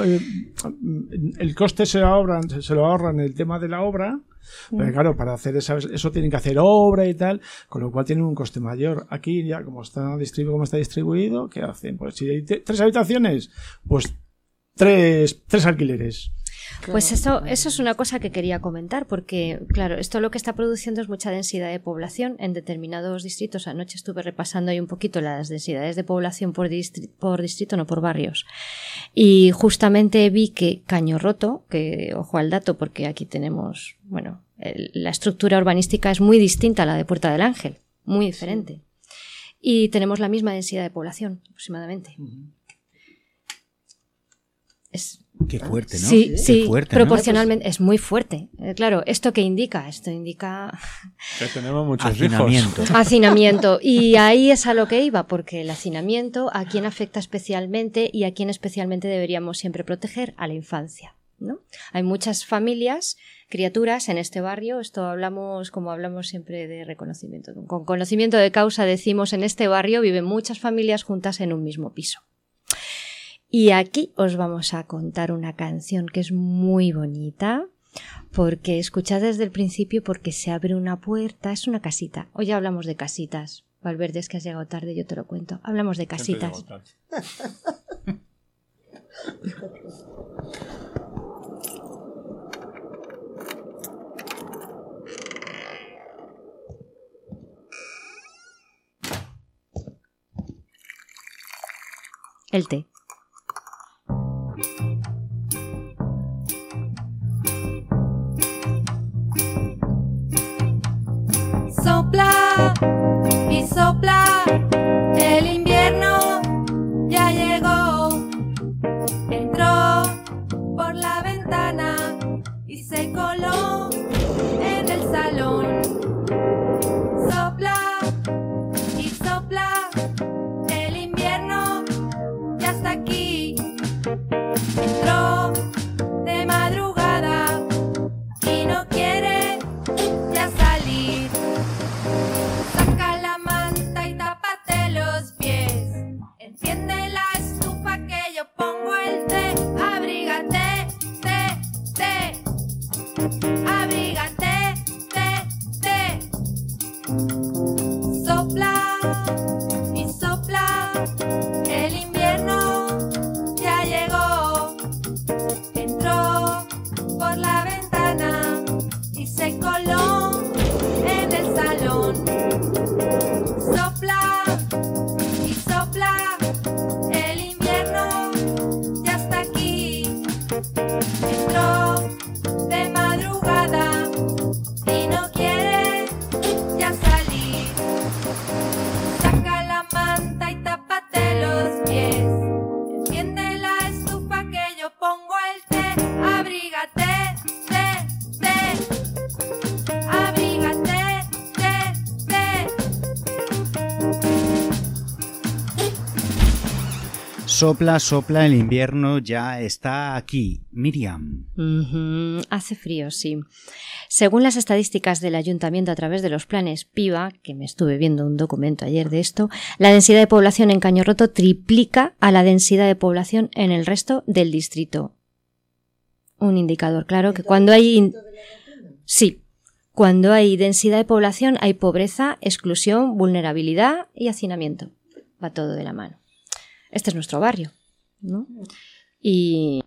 I: el coste se lo ahorran el tema de la obra, pero claro, para hacer eso tienen que hacer obra y tal, con lo cual tienen un coste mayor. Aquí ya como está distribuido, ¿qué hacen? Pues si hay 3 habitaciones, pues 3 alquileres.
C: Pues eso es una cosa que quería comentar, porque claro, esto lo que está produciendo es mucha densidad de población en determinados distritos. Anoche estuve repasando ahí un poquito las densidades de población por distrito, no por barrios. Y justamente vi que Caño Roto, que ojo al dato porque aquí tenemos, bueno, la estructura urbanística es muy distinta a la de Puerta del Ángel, muy diferente. Y tenemos la misma densidad de población, aproximadamente.
B: Qué fuerte, ¿no?
C: Sí,
B: Qué fuerte,
C: proporcionalmente, ¿no? Es muy fuerte. Claro, ¿esto qué indica? Esto indica
J: que tenemos muchos
B: hacinamiento.
J: hijos.
C: Hacinamiento. Y ahí es a lo que iba, porque el hacinamiento, ¿a quién afecta especialmente y a quién especialmente deberíamos siempre proteger? A la infancia, ¿no? Hay muchas familias, criaturas en este barrio, esto hablamos como hablamos siempre de reconocimiento. Con conocimiento de causa decimos, en este barrio viven muchas familias juntas en un mismo piso. Y aquí os vamos a contar una canción que es muy bonita, porque escuchad desde el principio, porque se abre una puerta, es una casita. Hoy hablamos de casitas. Valverde, es que has llegado tarde, yo te lo cuento. Hablamos de casitas. El té.
A: Sopla y sopla, el invierno ya llegó. Entró por la ventana y se coló en el salón. Sopla y sopla, el invierno ya está aquí. Entró de madrugada y no quiere ya salir. Saca la manta y tápate los pies. Enciende la estufa que yo pongo el té. Abrígate, té. Abrígate, té. Sopla y sopla, el invierno ya llegó. Entró por la ventana y se coló en el salón. Sopla y sopla, el invierno ya está aquí. Entró de madrugada
B: Sopla, sopla, el invierno ya está aquí. Miriam.
C: Hace frío, sí. Según las estadísticas del ayuntamiento a través de los planes PIVA, que me estuve viendo un documento ayer de esto, la densidad de población en Caño Roto triplica a la densidad de población en el resto del distrito. Un indicador claro que cuando hay... Sí, cuando hay densidad de población hay pobreza, exclusión, vulnerabilidad y hacinamiento. Va todo de la mano. Este es nuestro barrio, ¿no? Y...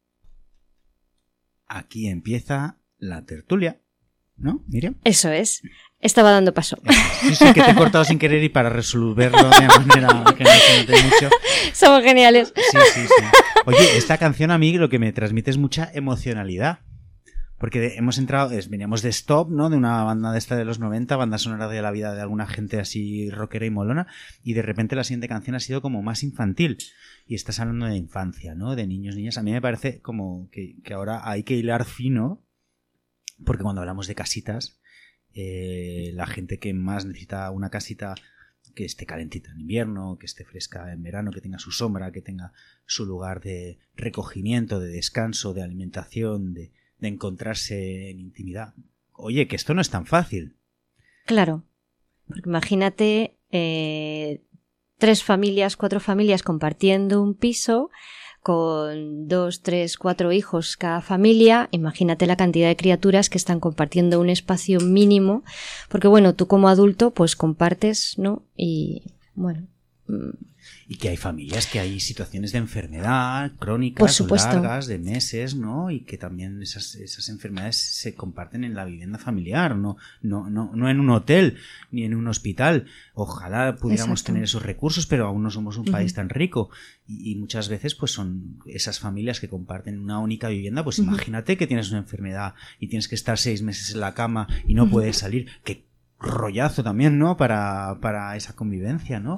B: Aquí empieza la tertulia, ¿no, Miriam?
C: Eso es. Estaba dando paso.
B: Sí, sí, que te he cortado sin querer y para resolverlo de manera que no se note mucho.
C: Somos geniales.
B: Sí, sí, sí. Oye, esta canción a mí lo que me transmite es mucha emocionalidad. Porque hemos entrado, veníamos de Stop, ¿no? De una banda de esta de los 90, banda sonora de la vida de alguna gente así rockera y molona, y de repente la siguiente canción ha sido como más infantil. Y estás hablando de infancia, ¿no? De niños, niñas. A mí me parece como que ahora hay que hilar fino, porque cuando hablamos de casitas, la gente que más necesita una casita que esté calentita en invierno, que esté fresca en verano, que tenga su sombra, que tenga su lugar de recogimiento, de descanso, de alimentación, de encontrarse en intimidad. Oye, que esto no es tan fácil.
C: Claro, porque imagínate 3 familias, 4 familias compartiendo un piso con 2, 3, 4 hijos cada familia. Imagínate la cantidad de criaturas que están compartiendo un espacio mínimo, porque bueno, tú como adulto pues compartes, ¿no? Y bueno...
B: Y que hay familias que hay situaciones de enfermedad crónicas o largas, de meses, ¿no? Y que también esas enfermedades se comparten en la vivienda familiar, no en un hotel ni en un hospital. Ojalá pudiéramos tener esos recursos, pero aún no somos un país tan rico. Y muchas veces pues son esas familias que comparten una única vivienda. Pues imagínate que tienes una enfermedad y tienes que estar 6 meses en la cama y no puedes salir. Qué rollazo también, ¿no? Para esa convivencia, ¿no?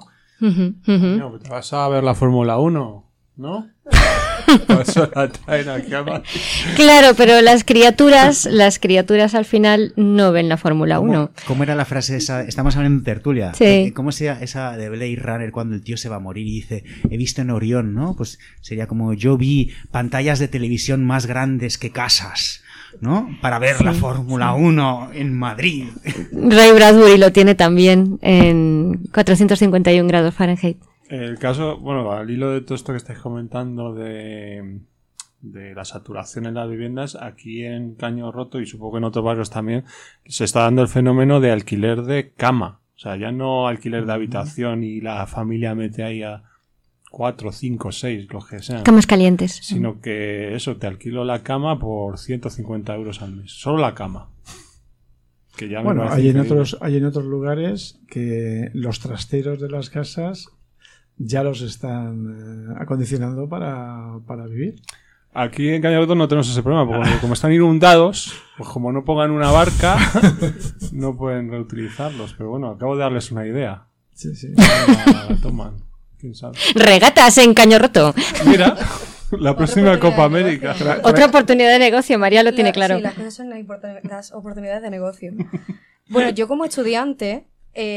J: No, te vas a ver la Fórmula 1, ¿no? Por eso la traen aquí a Madrid.
C: Claro, pero las criaturas al final no ven la Fórmula 1.
B: ¿Cómo era la frase esa? Estamos hablando de tertulia.
C: Sí.
B: ¿Cómo sería esa de Blade Runner cuando el tío se va a morir y dice, he visto en Orión, ¿no? Pues sería como, yo vi pantallas de televisión más grandes que casas, ¿no? Para ver la Fórmula 1 en Madrid.
C: Ray Bradbury lo tiene también en 451 grados Fahrenheit.
J: El caso, bueno, al hilo de todo esto que estáis comentando de la saturación en las viviendas, aquí en Caño Roto y supongo que en otros barrios también, se está dando el fenómeno de alquiler de cama. O sea, ya no alquiler de habitación y la familia mete ahí a 4, 5, 6, los que sean.
C: Camas calientes.
J: Sino que eso, te alquilo la cama por 150 euros al mes. Solo la cama. Que ya
I: bueno, hay en otros lugares que los trasteros de las casas ya los están acondicionando para vivir.
J: Aquí en Caño Roto no tenemos ese problema, porque como están inundados, pues como no pongan una barca, no pueden reutilizarlos. Pero bueno, acabo de darles una idea.
I: Sí, sí.
J: La toman. ¿Quién sabe?
C: Regatas en Caño Roto.
J: Mira, la próxima Copa América.
C: Otra oportunidad de negocio, María lo tiene claro.
H: Sí, las cosas son las oportunidades de negocio. Bueno, yo como estudiante,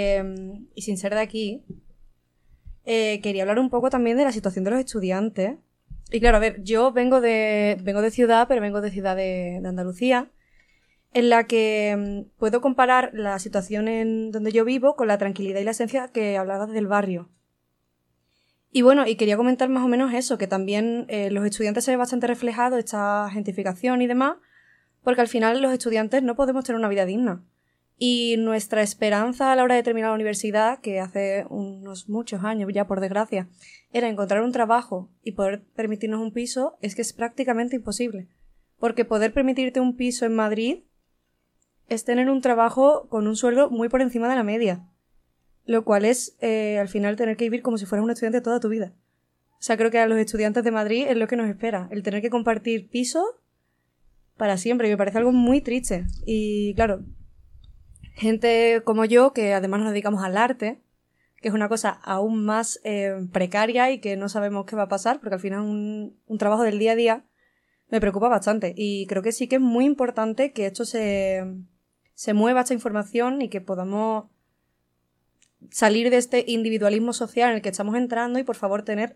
H: y sin ser de aquí, quería hablar un poco también de la situación de los estudiantes. Y claro, a ver, yo vengo de ciudad, pero vengo de ciudad de Andalucía, en la que puedo comparar la situación en donde yo vivo con la tranquilidad y la esencia que hablabas del barrio. Y bueno, y quería comentar más o menos eso, que también los estudiantes se ve bastante reflejado esta gentrificación y demás, porque al final los estudiantes no podemos tener una vida digna. Y nuestra esperanza a la hora de terminar la universidad, que hace unos muchos años ya por desgracia, era encontrar un trabajo y poder permitirnos un piso, es que es prácticamente imposible. Porque poder permitirte un piso en Madrid es tener un trabajo con un sueldo muy por encima de la media. Lo cual es, al final, tener que vivir como si fueras un estudiante toda tu vida. O sea, creo que a los estudiantes de Madrid es lo que nos espera. El tener que compartir piso para siempre. Y me parece algo muy triste. Y, claro, gente como yo, que además nos dedicamos al arte, que es una cosa aún más precaria y que no sabemos qué va a pasar, porque al final un trabajo del día a día me preocupa bastante. Y creo que sí que es muy importante que esto se mueva, esta información, y que podamos salir de este individualismo social en el que estamos entrando y, por favor, tener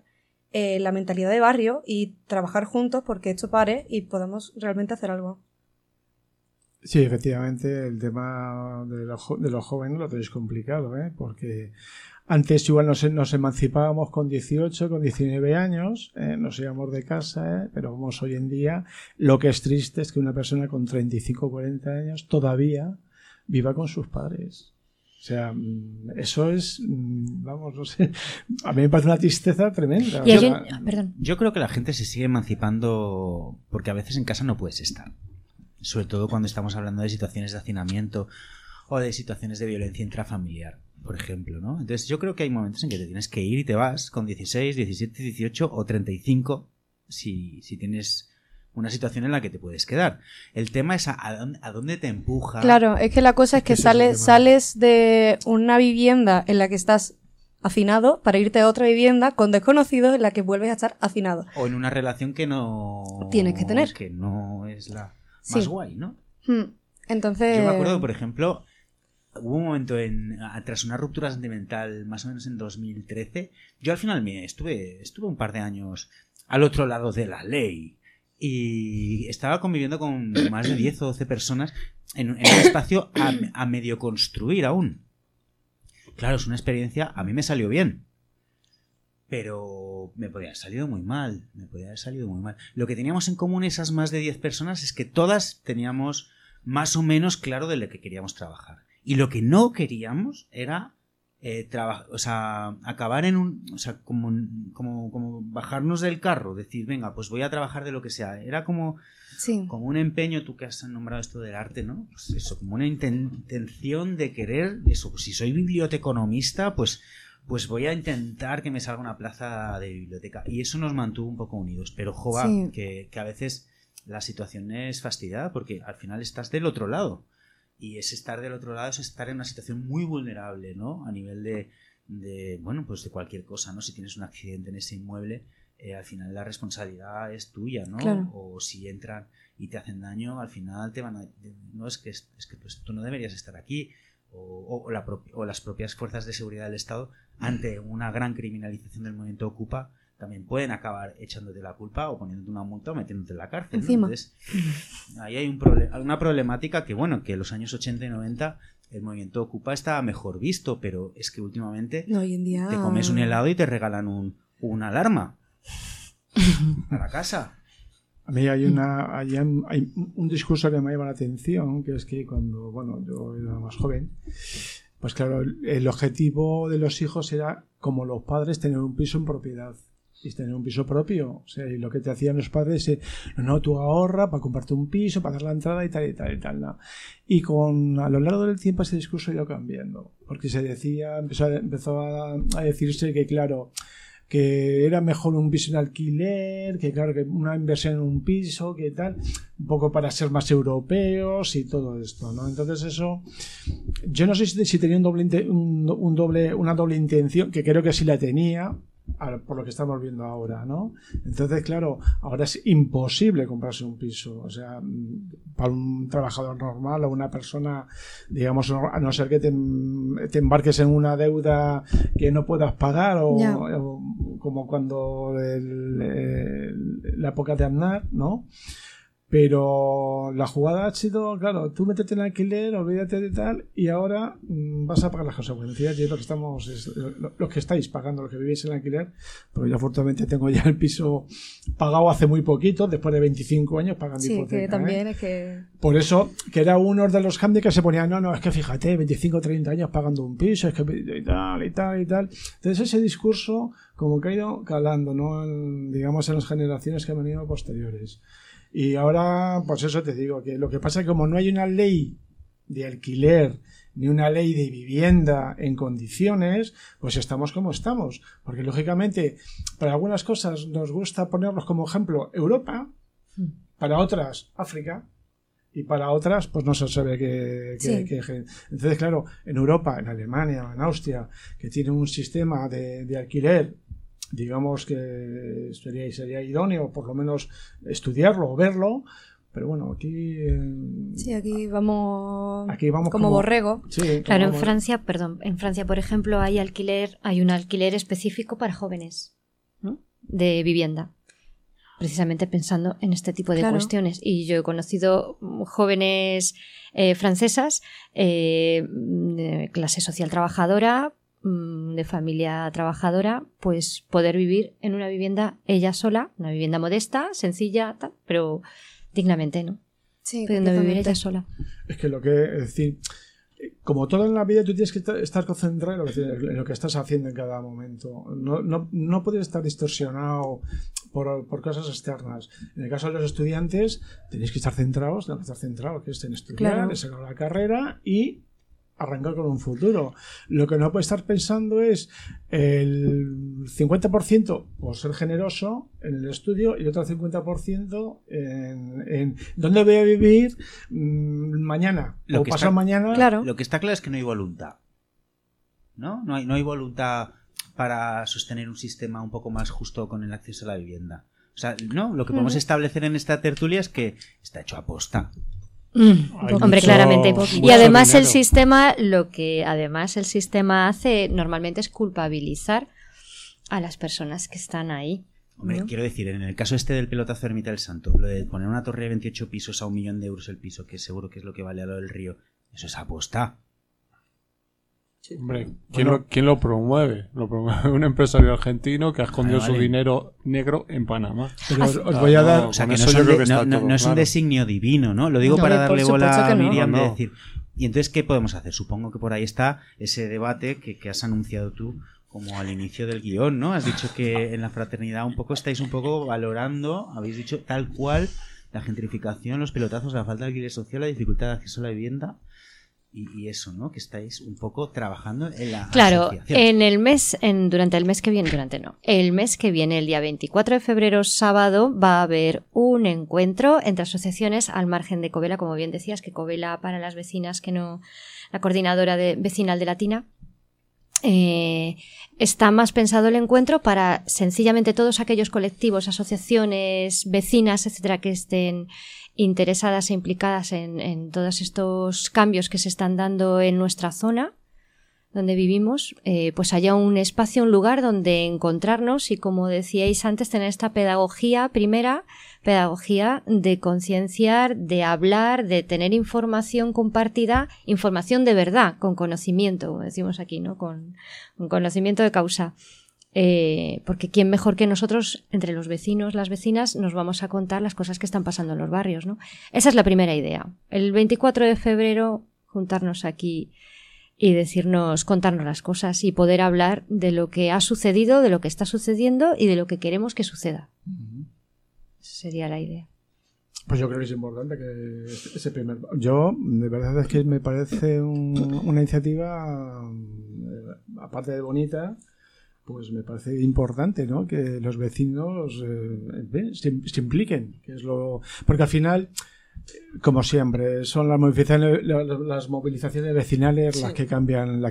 H: la mentalidad de barrio y trabajar juntos porque esto pare y podamos realmente hacer algo.
I: Sí, efectivamente, el tema de los jóvenes lo tenéis complicado, ¿eh? Porque antes igual nos emancipábamos con 18, con 19 años, nos íbamos de casa, pero vamos, hoy en día lo que es triste es que una persona con 35 o 40 años todavía viva con sus padres. O sea, eso es, vamos, no sé, a mí me parece una tristeza tremenda.
B: Yo creo que la gente se sigue emancipando porque a veces en casa no puedes estar. Sobre todo cuando estamos hablando de situaciones de hacinamiento o de situaciones de violencia intrafamiliar, por ejemplo, ¿no? Entonces yo creo que hay momentos en que te tienes que ir y te vas con 16, 17, 18 o 35 si tienes una situación en la que te puedes quedar. El tema es a dónde te empuja.
H: Claro, es que la cosa es que sales de una vivienda en la que estás hacinado para irte a otra vivienda con desconocidos en la que vuelves a estar hacinado.
B: O en una relación que no...
H: tienes que tener.
B: Que no es la más guay, ¿no?
H: Entonces...
B: Yo me acuerdo, por ejemplo, hubo un momento tras una ruptura sentimental más o menos en 2013, yo al final estuve un par de años al otro lado de la ley y estaba conviviendo con más de 10 o 12 personas en un espacio a medio construir aún. Claro, es una experiencia, a mí me salió bien, pero me podía haber salido muy mal. Lo que teníamos en común esas más de 10 personas es que todas teníamos más o menos claro de lo que queríamos trabajar. Y lo que no queríamos era acabar en un... O sea, como bajarnos del carro, decir, venga, pues voy a trabajar de lo que sea. Era como un empeño, tú que has nombrado esto del arte, ¿no? Pues eso, como una intención de querer, eso, pues si soy biblioteconomista, pues voy a intentar que me salga una plaza de biblioteca. Y eso nos mantuvo un poco unidos. Pero, que a veces la situación es fastidiada porque al final estás del otro lado. Y ese estar del otro lado es estar en una situación muy vulnerable, ¿no? A nivel bueno, pues de cualquier cosa, ¿no? Si tienes un accidente en ese inmueble, al final la responsabilidad es tuya, ¿no?
H: Claro.
B: O si entran y te hacen daño, al final te van a... No, es que pues, tú no deberías estar aquí. O las propias fuerzas de seguridad del Estado, ante una gran criminalización del movimiento Ocupa, también pueden acabar echándote la culpa o poniéndote una multa o metiéndote en la cárcel, ¿no?
H: Encima.
B: Entonces, ahí hay una problemática que, bueno, que en los años 80 y 90 el movimiento Ocupa estaba mejor visto, pero es que últimamente
H: hoy en día...
B: te comes un helado y te regalan una alarma a la casa.
I: A mí hay un discurso que me llama la atención, que es que cuando, bueno, yo era más joven, pues claro, el objetivo de los hijos era, como los padres, tener un piso en propiedad. Y tener un piso propio. O sea, y lo que te hacían los padres es, no, tú ahorra para comprarte un piso, para dar la entrada y tal y tal y tal, ¿no? Y a lo largo del tiempo ese discurso ha ido cambiando. Porque empezó a decirse que, claro, que era mejor un piso en alquiler, que claro, que una inversión en un piso, que tal, un poco para ser más europeos y todo esto, ¿no? Entonces eso, yo no sé si tenía una doble intención, que creo que sí la tenía, por lo que estamos viendo ahora, ¿no? Entonces, claro, ahora es imposible comprarse un piso, o sea, para un trabajador normal o una persona, digamos, a no ser que te embarques en una deuda que no puedas pagar o como cuando la época de Aznar, ¿no? Pero la jugada ha sido, claro, tú métete en alquiler, olvídate de tal, y ahora vas a pagar las consecuencias. Y es lo que los que estáis pagando, los que vivís en alquiler, pero yo afortunadamente tengo ya el piso pagado hace muy poquito, después de 25 años pagando hipoteca.
H: Sí, que también es que...
I: Por eso, que era uno de los handicaps que se ponían, no, es que fíjate, 25 o 30 años pagando un piso, es que y tal, y tal, y tal. Entonces ese discurso como que ha ido calando, ¿no? Digamos, en las generaciones que han venido posteriores. Y ahora, pues eso te digo, que lo que pasa es que como no hay una ley de alquiler ni una ley de vivienda en condiciones, pues estamos como estamos. Porque lógicamente, para algunas cosas nos gusta ponerlos como ejemplo Europa, para otras África, y para otras pues no se sabe qué. Entonces, claro, en Europa, en Alemania, en Austria, que tienen un sistema de alquiler, digamos que sería idóneo por lo menos estudiarlo o verlo, pero bueno, aquí
H: aquí vamos como borrego.
I: Sí,
C: claro, en Francia, por ejemplo, hay un alquiler específico para jóvenes, ¿no? de vivienda, precisamente pensando en este tipo de cuestiones. Y yo he conocido jóvenes francesas de clase social trabajadora, de familia trabajadora, pues poder vivir en una vivienda ella sola, una vivienda modesta, sencilla, tal, pero dignamente, ¿no?
H: Sí,
C: pudiendo vivir ella sola.
I: Es que es decir, como todo en la vida, tú tienes que estar concentrado en lo que estás haciendo en cada momento. No puedes estar distorsionado por cosas externas. En el caso de los estudiantes, tenéis que estar centrados, que es en estudiar, en sacar la carrera y arrancar con un futuro. Lo que no puede estar pensando es el 50% por ser generoso en el estudio y el otro 50% en dónde voy a vivir mañana o pasado mañana.
B: Claro. Lo que está claro es que no hay voluntad. ¿No? No hay voluntad para sostener un sistema un poco más justo con el acceso a la vivienda. O sea, no, lo que podemos establecer en esta tertulia es que está hecho a posta.
C: Hombre, claramente. Y además el sistema, lo que además el sistema hace normalmente es culpabilizar a las personas que están ahí.
B: Hombre, ¿no? Quiero decir, en el caso del pelotazo de Ermita del Santo, lo de poner una torre de 28 pisos a 1 millón de euros el piso, que seguro que es lo que vale a lo del Río, eso es aposta.
J: Hombre, ¿quién lo promueve? Lo promueve un empresario argentino que ha escondido su dinero negro en Panamá.
I: Pero os voy a dar...
B: O sea, que no es un designio divino, ¿no? Lo digo para darle bola a Miriam de decir... Y entonces, ¿qué podemos hacer? Supongo que por ahí está ese debate que has anunciado tú como al inicio del guión, ¿no? Has dicho que en la fraternidad estáis un poco valorando, habéis dicho tal cual, la gentrificación, los pelotazos, la falta de alquiler social, la dificultad de acceso a la vivienda... Y eso, ¿no? Que estáis un poco trabajando en la asociación.
C: El mes que viene, el día 24 de febrero, sábado, va a haber un encuentro entre asociaciones al margen de Covela, como bien decías, que Covela para las vecinas, que no, la coordinadora vecinal de Latina, está más pensado el encuentro para sencillamente todos aquellos colectivos, asociaciones, vecinas, etcétera, que estén interesadas e implicadas en todos estos cambios que se están dando en nuestra zona donde vivimos, pues haya un espacio, un lugar donde encontrarnos y, como decíais antes, tener esta pedagogía de concienciar, de hablar, de tener información compartida, información de verdad, con conocimiento, como decimos aquí, ¿no? Con conocimiento de causa. Porque quién mejor que nosotros, entre los vecinos, las vecinas, nos vamos a contar las cosas que están pasando en los barrios, ¿no? Esa es la primera idea. El 24 de febrero, juntarnos aquí y contarnos las cosas y poder hablar de lo que ha sucedido, de lo que está sucediendo y de lo que queremos que suceda. Esa sería la idea.
I: Pues yo creo que es importante que ese primer... Yo, de verdad es que me parece una iniciativa, aparte de bonita, pues me parece importante, ¿no? Que los vecinos se impliquen, que es porque al final, como siempre, son las movilizaciones vecinales las que cambian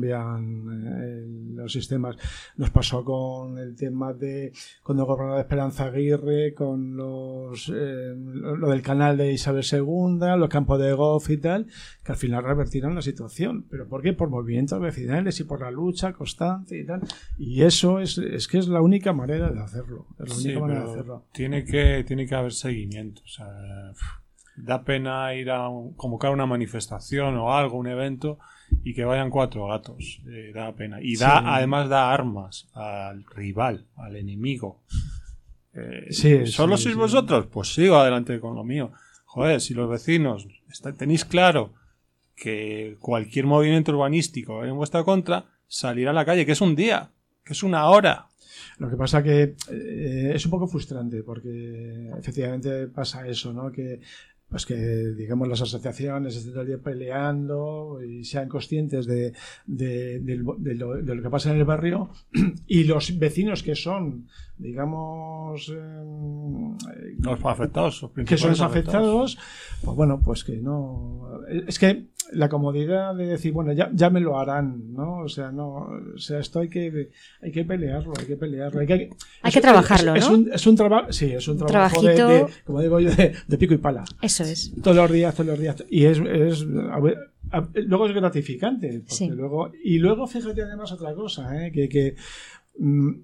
I: los sistemas. Nos pasó con el tema de cuando gobernaba Esperanza Aguirre, con lo del canal de Isabel II, los campos de golf y tal, que al final revertieron la situación. ¿Pero por qué? Por movimientos vecinales y por la lucha constante y tal. Y eso es que es la única manera de hacerlo. Es la única manera de hacerlo.
J: Tiene que haber seguimiento. O sea, da pena ir a convocar una manifestación o algo, un evento, y que vayan 4 gatos. Da pena. Y además da armas al rival, al enemigo. ¿Solo sois vosotros? Pues sigo adelante con lo mío. Joder, si los vecinos tenéis claro que cualquier movimiento urbanístico en vuestra contra, salir a la calle, que es un día, que es una hora.
I: Lo que pasa que es un poco frustrante, porque efectivamente pasa eso, ¿no? Que digamos las asociaciones estén todo el día peleando y sean conscientes de lo que pasa en el barrio, y los vecinos que son, digamos,
J: los afectados,
I: que son los afectados, pues bueno, pues que no, es que la comodidad de decir, bueno, ya me lo harán, ¿no? O sea, esto hay que pelearlo, hay que
C: trabajarlo, ¿no?
I: Es un trabajo, sí, es un trabajo de, como digo yo, de pico y pala.
C: Eso es.
I: Todos los días. Y luego es gratificante, porque luego fíjate además otra cosa, que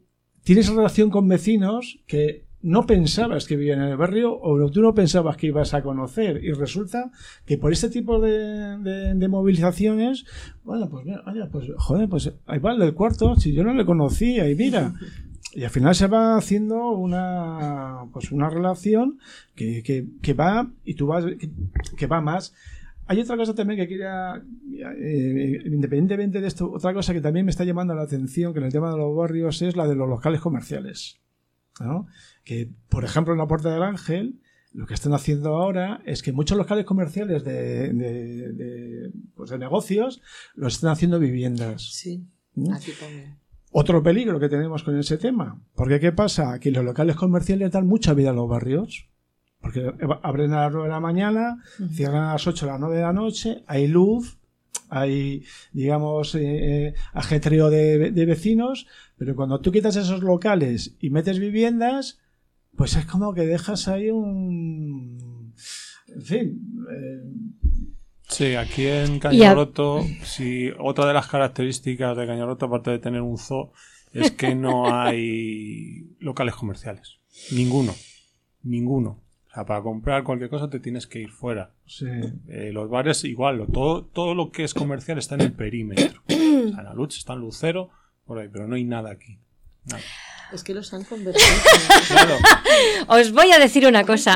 I: tienes relación con vecinos que no pensabas que vivían en el barrio o tú no pensabas que ibas a conocer, y resulta que por este tipo de movilizaciones, bueno, pues mira, oye, pues joder, pues ahí va el del cuarto, si yo no le conocía, y mira, y al final se va haciendo una relación que va, y tú vas, que va más. Hay otra cosa también que quería, independientemente de esto, otra cosa que también me está llamando la atención, que en el tema de los barrios, es la de los locales comerciales, ¿no? Que, por ejemplo, en la Puerta del Ángel, lo que están haciendo ahora es que muchos locales comerciales de negocios los están haciendo viviendas.
K: Sí, aquí también.
I: Otro peligro que tenemos con ese tema, porque ¿qué pasa? Que los locales comerciales dan mucha vida a los barrios, porque abren a las 9 de la mañana, cierran a las 8 a las 9 de la noche, hay luz, hay, digamos, ajetreo de vecinos, pero cuando tú quitas esos locales y metes viviendas, pues es como que dejas ahí en fin.
J: Sí, aquí en Cañaroto, sí, otra de las características de Cañaroto, aparte de tener un zoo, es que no hay locales comerciales. Ninguno. O sea, para comprar cualquier cosa te tienes que ir fuera.
I: Sí.
J: Los bares igual, todo lo que es comercial está en el perímetro. O sea, en la Lucha está en Lucero, por ahí, pero no hay nada aquí. Nada.
K: Es que los han convertido.
J: Claro.
C: Os voy a decir una cosa.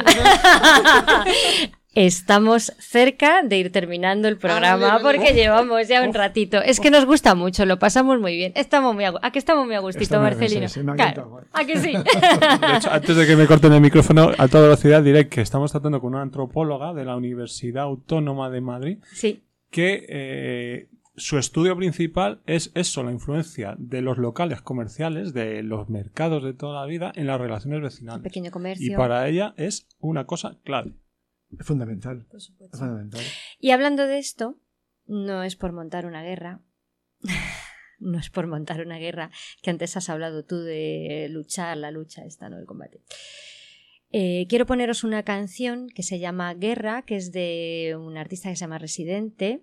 C: Estamos cerca de ir terminando el programa porque llevamos ya un ratito. Es que nos gusta mucho, lo pasamos muy bien. Estamos muy a gustito, Marcelino.
I: Sí, me ha
C: claro. ¿A que sí?
J: De hecho, antes de que me corten el micrófono, a toda velocidad diré que estamos tratando con una antropóloga de la Universidad Autónoma de Madrid.
C: Sí.
J: Que su estudio principal es eso, la influencia de los locales comerciales, de los mercados de toda la vida en las relaciones vecinales.
C: El pequeño comercio.
J: Y para ella es una cosa clave.
I: Es fundamental.
C: Por supuesto.
I: Es fundamental.
C: Y hablando de esto, no es por montar una guerra, no es por montar una guerra, que antes has hablado tú de luchar, la lucha esta, ¿no? El combate. Quiero poneros una canción que se llama Guerra, que es de un artista que se llama Residente.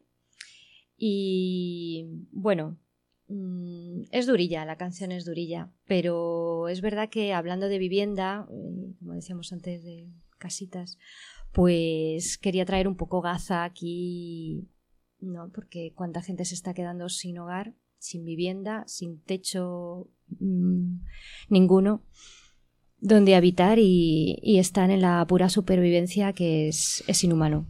C: Y bueno, es durilla, la canción es durilla, pero es verdad que hablando de vivienda, como decíamos antes de casitas, pues quería traer un poco Gaza aquí, ¿no? Porque cuánta gente se está quedando sin hogar, sin vivienda, sin techo ninguno donde habitar y están en la pura supervivencia que es inhumano.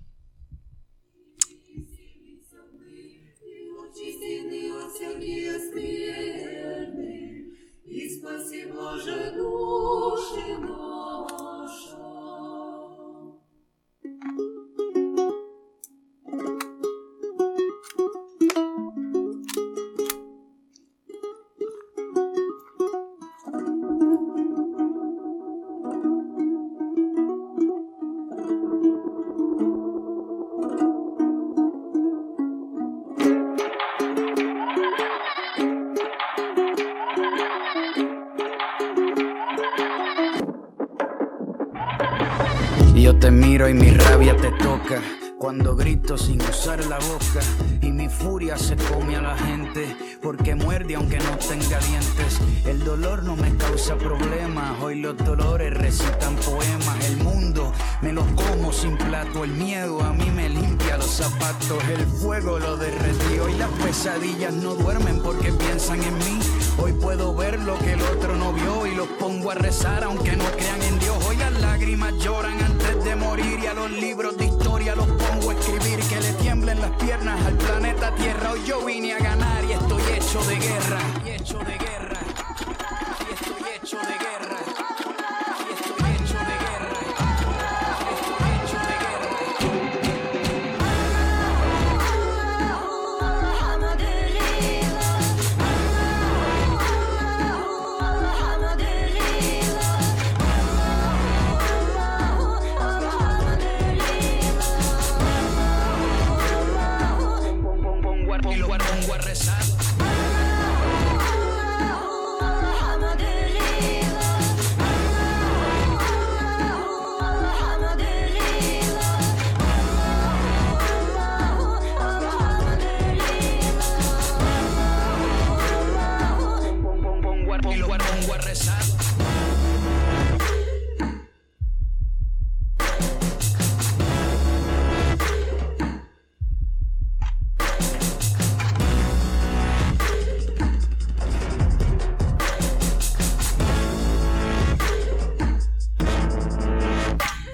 L: Yo te miro y mi rabia te toca cuando grito sin usar la boca y mi furia se come a la gente porque muerde aunque no tenga dientes. El dolor no me causa problemas, hoy los dolores recitan poemas. El mundo me lo como sin plato, el miedo a mí me limpia los zapatos. El fuego lo derretió y las pesadillas no duermen porque piensan en mí. Hoy puedo ver lo que el otro no vio y los pongo a rezar aunque no crean en Dios. Hoy las lágrimas lloran antes de morir y a los libros de historia los pongo a escribir. Que le tiemblen las piernas al planeta Tierra. Hoy yo vine a ganar y estoy hecho de guerra. Y hecho de guerra. Y estoy hecho de guerra. Y estoy hecho de guerra. Y estoy hecho de pongo a rezar. Pongo a rezar.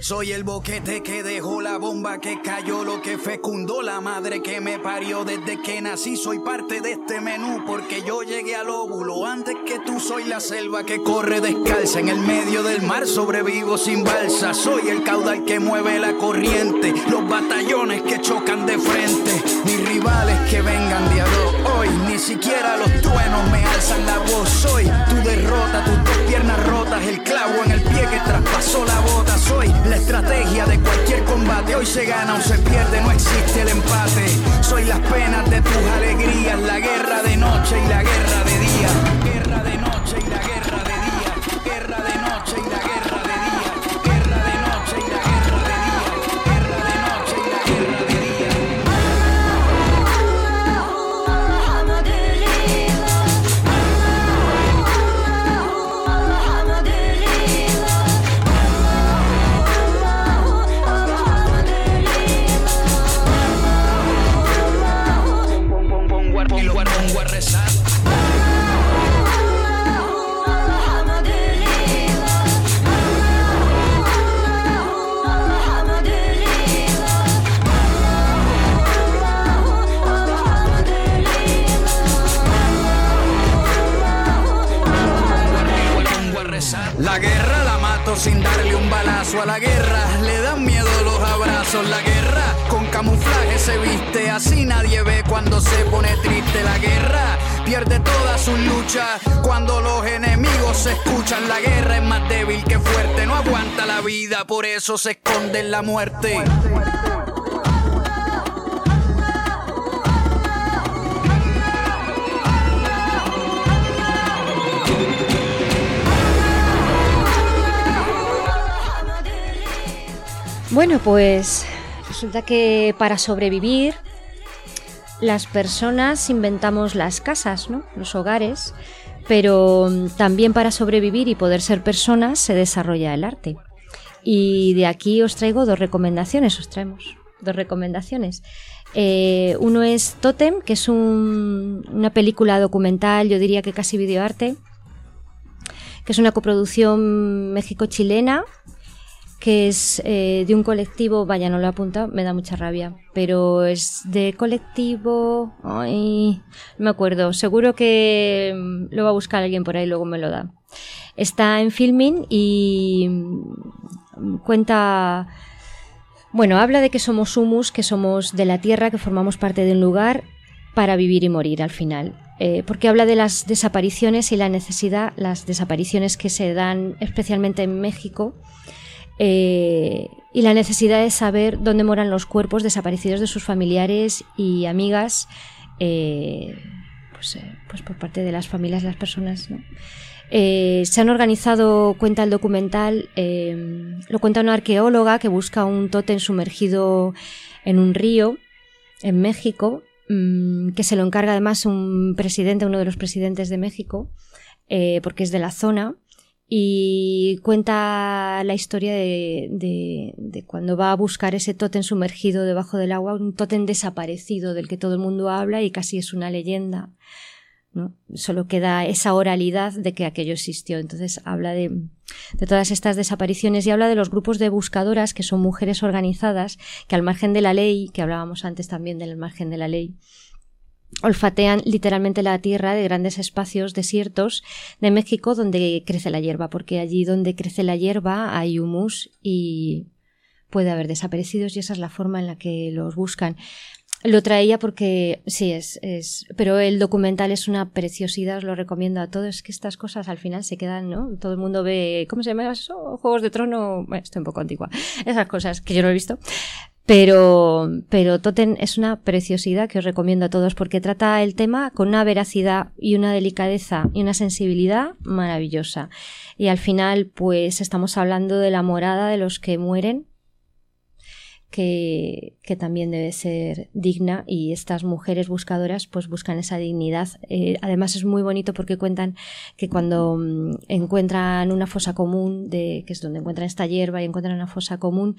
L: Soy el boquete que dejó la bomba que cayó, lo que fecundó la madre que me parió. Desde que nací soy parte de este menú, porque yo llegué al óvulo antes que tú. Soy la selva que corre descalza en el medio del mar, sobrevivo sin balsa. Soy el caudal que mueve la corriente, los batallones que chocan de frente. Mis rivales que vengan de a dos hoy, ni siquiera los truenos me alzan la voz. Soy tu derrota, tus dos piernas rotas, el clavo en el pie que traspasó la bota. Soy la estrategia de cualquier combate, hoy se gana o se pierde, no existe el empate. Soy las penas de tus alegrías, la guerra de noche y la guerra de día. Guerra de noche y la guerra de día. Guerra de noche y la guerra de día. Guerra de noche y la guerra de día. Guerra de noche y la guerra de día. Y lo pongo a rezar. La guerra la mato sin darle un balazo. A la guerra le dan miedo los abrazos. La guerra con camuflaje se viste, así nadie ve cuando se pone triste. La guerra pierde toda su lucha cuando los enemigos se escuchan. La guerra es más débil que fuerte, no aguanta la vida, por eso se esconde en la muerte.
C: Bueno, pues resulta que para sobrevivir las personas inventamos las casas, ¿no? Los hogares, pero también para sobrevivir y poder ser personas se desarrolla el arte. Y de aquí os traemos dos recomendaciones. Uno es Tótem, que es una película documental, yo diría que casi videoarte, que es una coproducción México-chilena, que es de un colectivo, vaya, no lo he apuntado, me da mucha rabia, pero es de colectivo, ay, no me acuerdo, seguro que lo va a buscar alguien por ahí, luego me lo da. Está en Filmin y cuenta, bueno, habla de que somos humus, que somos de la tierra, que formamos parte de un lugar para vivir y morir al final. Porque habla de las desapariciones y la necesidad, las desapariciones que se dan especialmente en México, y la necesidad de saber dónde moran los cuerpos desaparecidos de sus familiares y amigas, pues por parte de las familias, las personas, ¿no? Se han organizado, cuenta el documental, lo cuenta una arqueóloga que busca un tótem sumergido en un río en México, que se lo encarga además uno de los presidentes de México, porque es de la zona. Y cuenta la historia de cuando va a buscar ese tótem sumergido debajo del agua, un tótem desaparecido del que todo el mundo habla y casi es una leyenda, ¿no? Solo queda esa oralidad de que aquello existió. Entonces habla de todas estas desapariciones y habla de los grupos de buscadoras, que son mujeres organizadas que al margen de la ley, que hablábamos antes también del margen de la ley, olfatean literalmente la tierra de grandes espacios desiertos de México donde crece la hierba, porque allí donde crece la hierba hay humus y puede haber desaparecidos, y esa es la forma en la que los buscan. Lo traía porque sí, pero el documental es una preciosidad, os lo recomiendo a todos. Es que estas cosas al final se quedan, ¿no? Todo el mundo ve, ¿cómo se llama eso? Juegos de Trono, bueno, estoy un poco antigua, esas cosas que yo no he visto. Pero Tótem es una preciosidad que os recomiendo a todos, porque trata el tema con una veracidad y una delicadeza y una sensibilidad maravillosa. Y al final, pues estamos hablando de la morada de los que mueren, que también debe ser digna, y estas mujeres buscadoras pues buscan esa dignidad. Además es muy bonito porque cuentan que cuando encuentran una fosa común, que es donde encuentran esta hierba y encuentran una fosa común,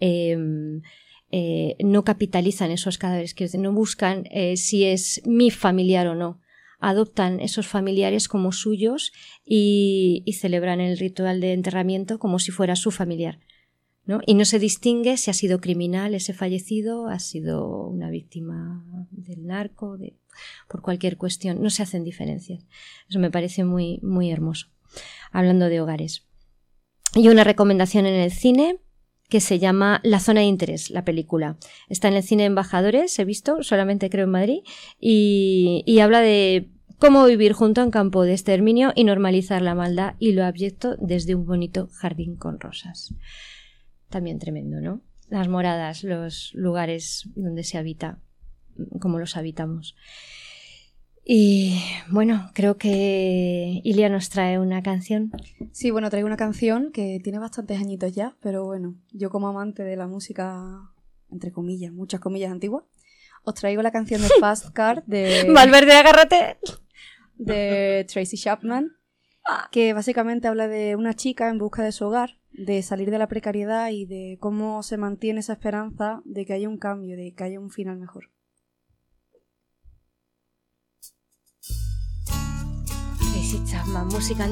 C: no capitalizan esos cadáveres, que no buscan si es mi familiar o no. Adoptan esos familiares como suyos y celebran el ritual de enterramiento como si fuera su familiar. ¿no? Y no se distingue si ha sido criminal ese fallecido, ha sido una víctima del narco, por cualquier cuestión. No se hacen diferencias. Eso me parece muy, muy hermoso. Hablando de hogares. Y una recomendación en el cine que se llama La Zona de Interés, la película. Está en el cine Embajadores, he visto, solamente creo en Madrid, y habla de cómo vivir junto a un campo de exterminio y normalizar la maldad y lo abyecto desde un bonito jardín con rosas. También tremendo, ¿no? Las moradas, los lugares donde se habita, como los habitamos. Y bueno, creo que Ilia nos trae una canción.
H: Sí, bueno, traigo una canción que tiene bastantes añitos ya, pero bueno, yo como amante de la música, entre comillas, muchas comillas antiguas, os traigo la canción de Fast Car de...
C: Valverde, agárrate.
H: De Tracy Chapman, que básicamente habla de una chica en busca de su hogar, de salir de la precariedad y de cómo se mantiene esa esperanza de que haya un cambio, de que haya un final mejor.
C: Tracy Chapman, música.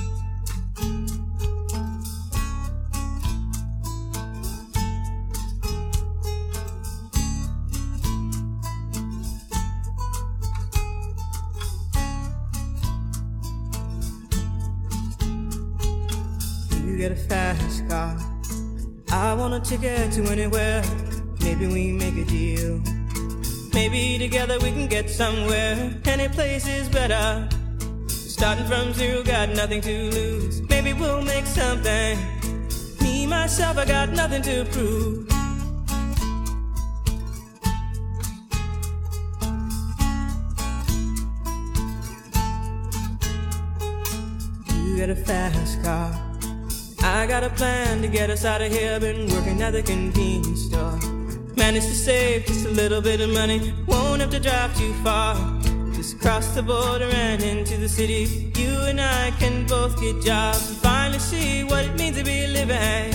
M: You get a fast car, I want a ticket to anywhere. Maybe we make a deal. Maybe together we can get somewhere. Any place is better. Starting from zero, got nothing to lose. Maybe we'll make something. Me, myself, I got nothing to prove. You get a fast car, I got a plan to get us out of here. Been working at the convenience store. Managed to save just a little bit of money. Won't have to drive too far. Just cross the border and into the city. You and I can both get jobs and finally see what it means to be living.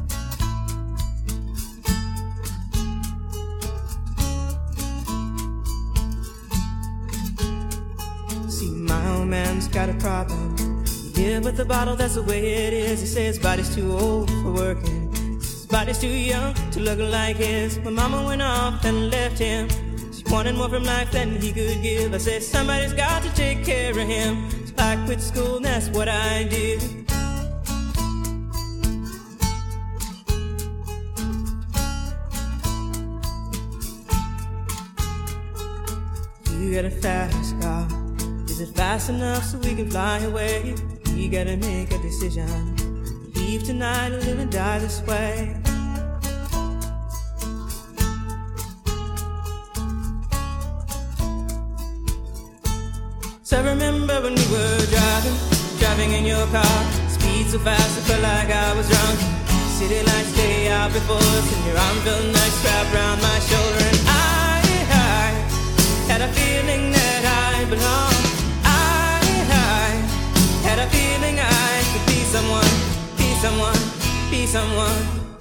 M: See, my old man's got a problem. Yeah, with the bottle, that's the way it is. He says his body's too old for working. His body's too young to look like his. My mama went off and left him. She wanted more from life than he could give. I said, somebody's got to take care of him. So I quit school and that's what I did. You got a fast car. Is it fast enough so we can fly away? We gotta make a decision. Leave tonight or live and die this way. So I remember when we were driving in your car. Speed so fast I felt like I was drunk. City lights stay out before us and your arm felt nice wrapped around my shoulder. And I had a feeling that I belonged. Had a feeling I could be someone, be someone, be someone.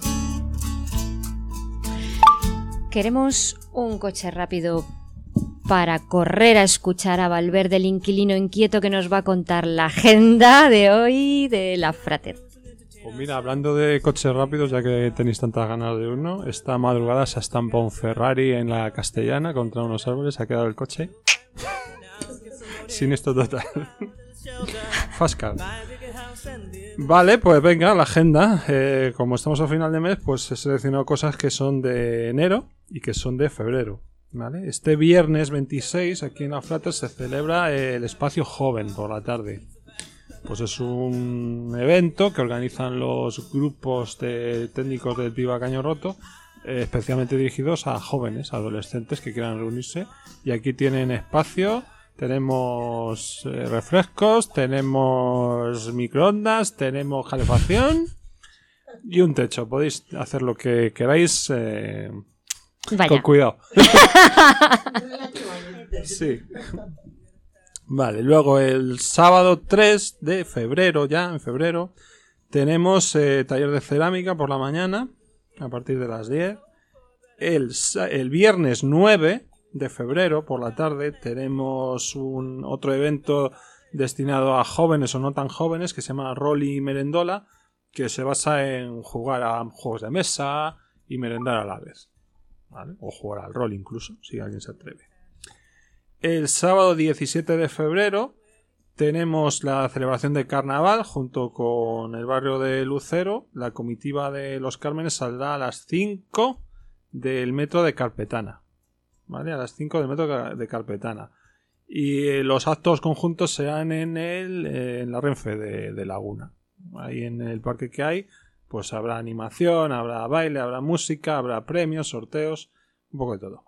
C: Queremos un coche rápido para correr a escuchar a Valverde, el inquilino inquieto, que nos va a contar la agenda de hoy de la Frater.
J: Pues mira, hablando de coches rápidos, ya que tenéis tantas ganas de uno, esta madrugada se ha estampado un Ferrari en la Castellana contra unos árboles, ha quedado el coche siniestro total. Fascar. Vale, pues venga, la agenda. Como estamos a final de mes, pues he seleccionado cosas que son de enero y que son de febrero. ¿Vale? Este viernes 26 aquí en la Frater se celebra el Espacio Joven por la tarde. Pues es un evento que organizan los grupos de técnicos del Piva Caño Roto, especialmente dirigidos a jóvenes, adolescentes que quieran reunirse. Y aquí tienen espacio. Tenemos refrescos, tenemos microondas, tenemos calefacción y un techo. Podéis hacer lo que queráis con cuidado. Sí. Vale, luego el sábado 3 de febrero, ya en febrero, tenemos taller de cerámica por la mañana a partir de las 10. El viernes 9 de febrero por la tarde tenemos otro evento destinado a jóvenes o no tan jóvenes que se llama Rol y Merendola, que se basa en jugar a juegos de mesa y merendar a la vez, ¿vale? O jugar al rol incluso, si alguien se atreve. El sábado 17 de febrero tenemos la celebración de carnaval junto con el barrio de Lucero. La comitiva de los Cármenes saldrá a las 5 del metro de Carpetana, ¿vale? A las 5 del metro de Carpetana. Y los actos conjuntos serán en la Renfe de Laguna. Ahí en el parque que hay, pues habrá animación, habrá baile, habrá música, habrá premios, sorteos, un poco de todo.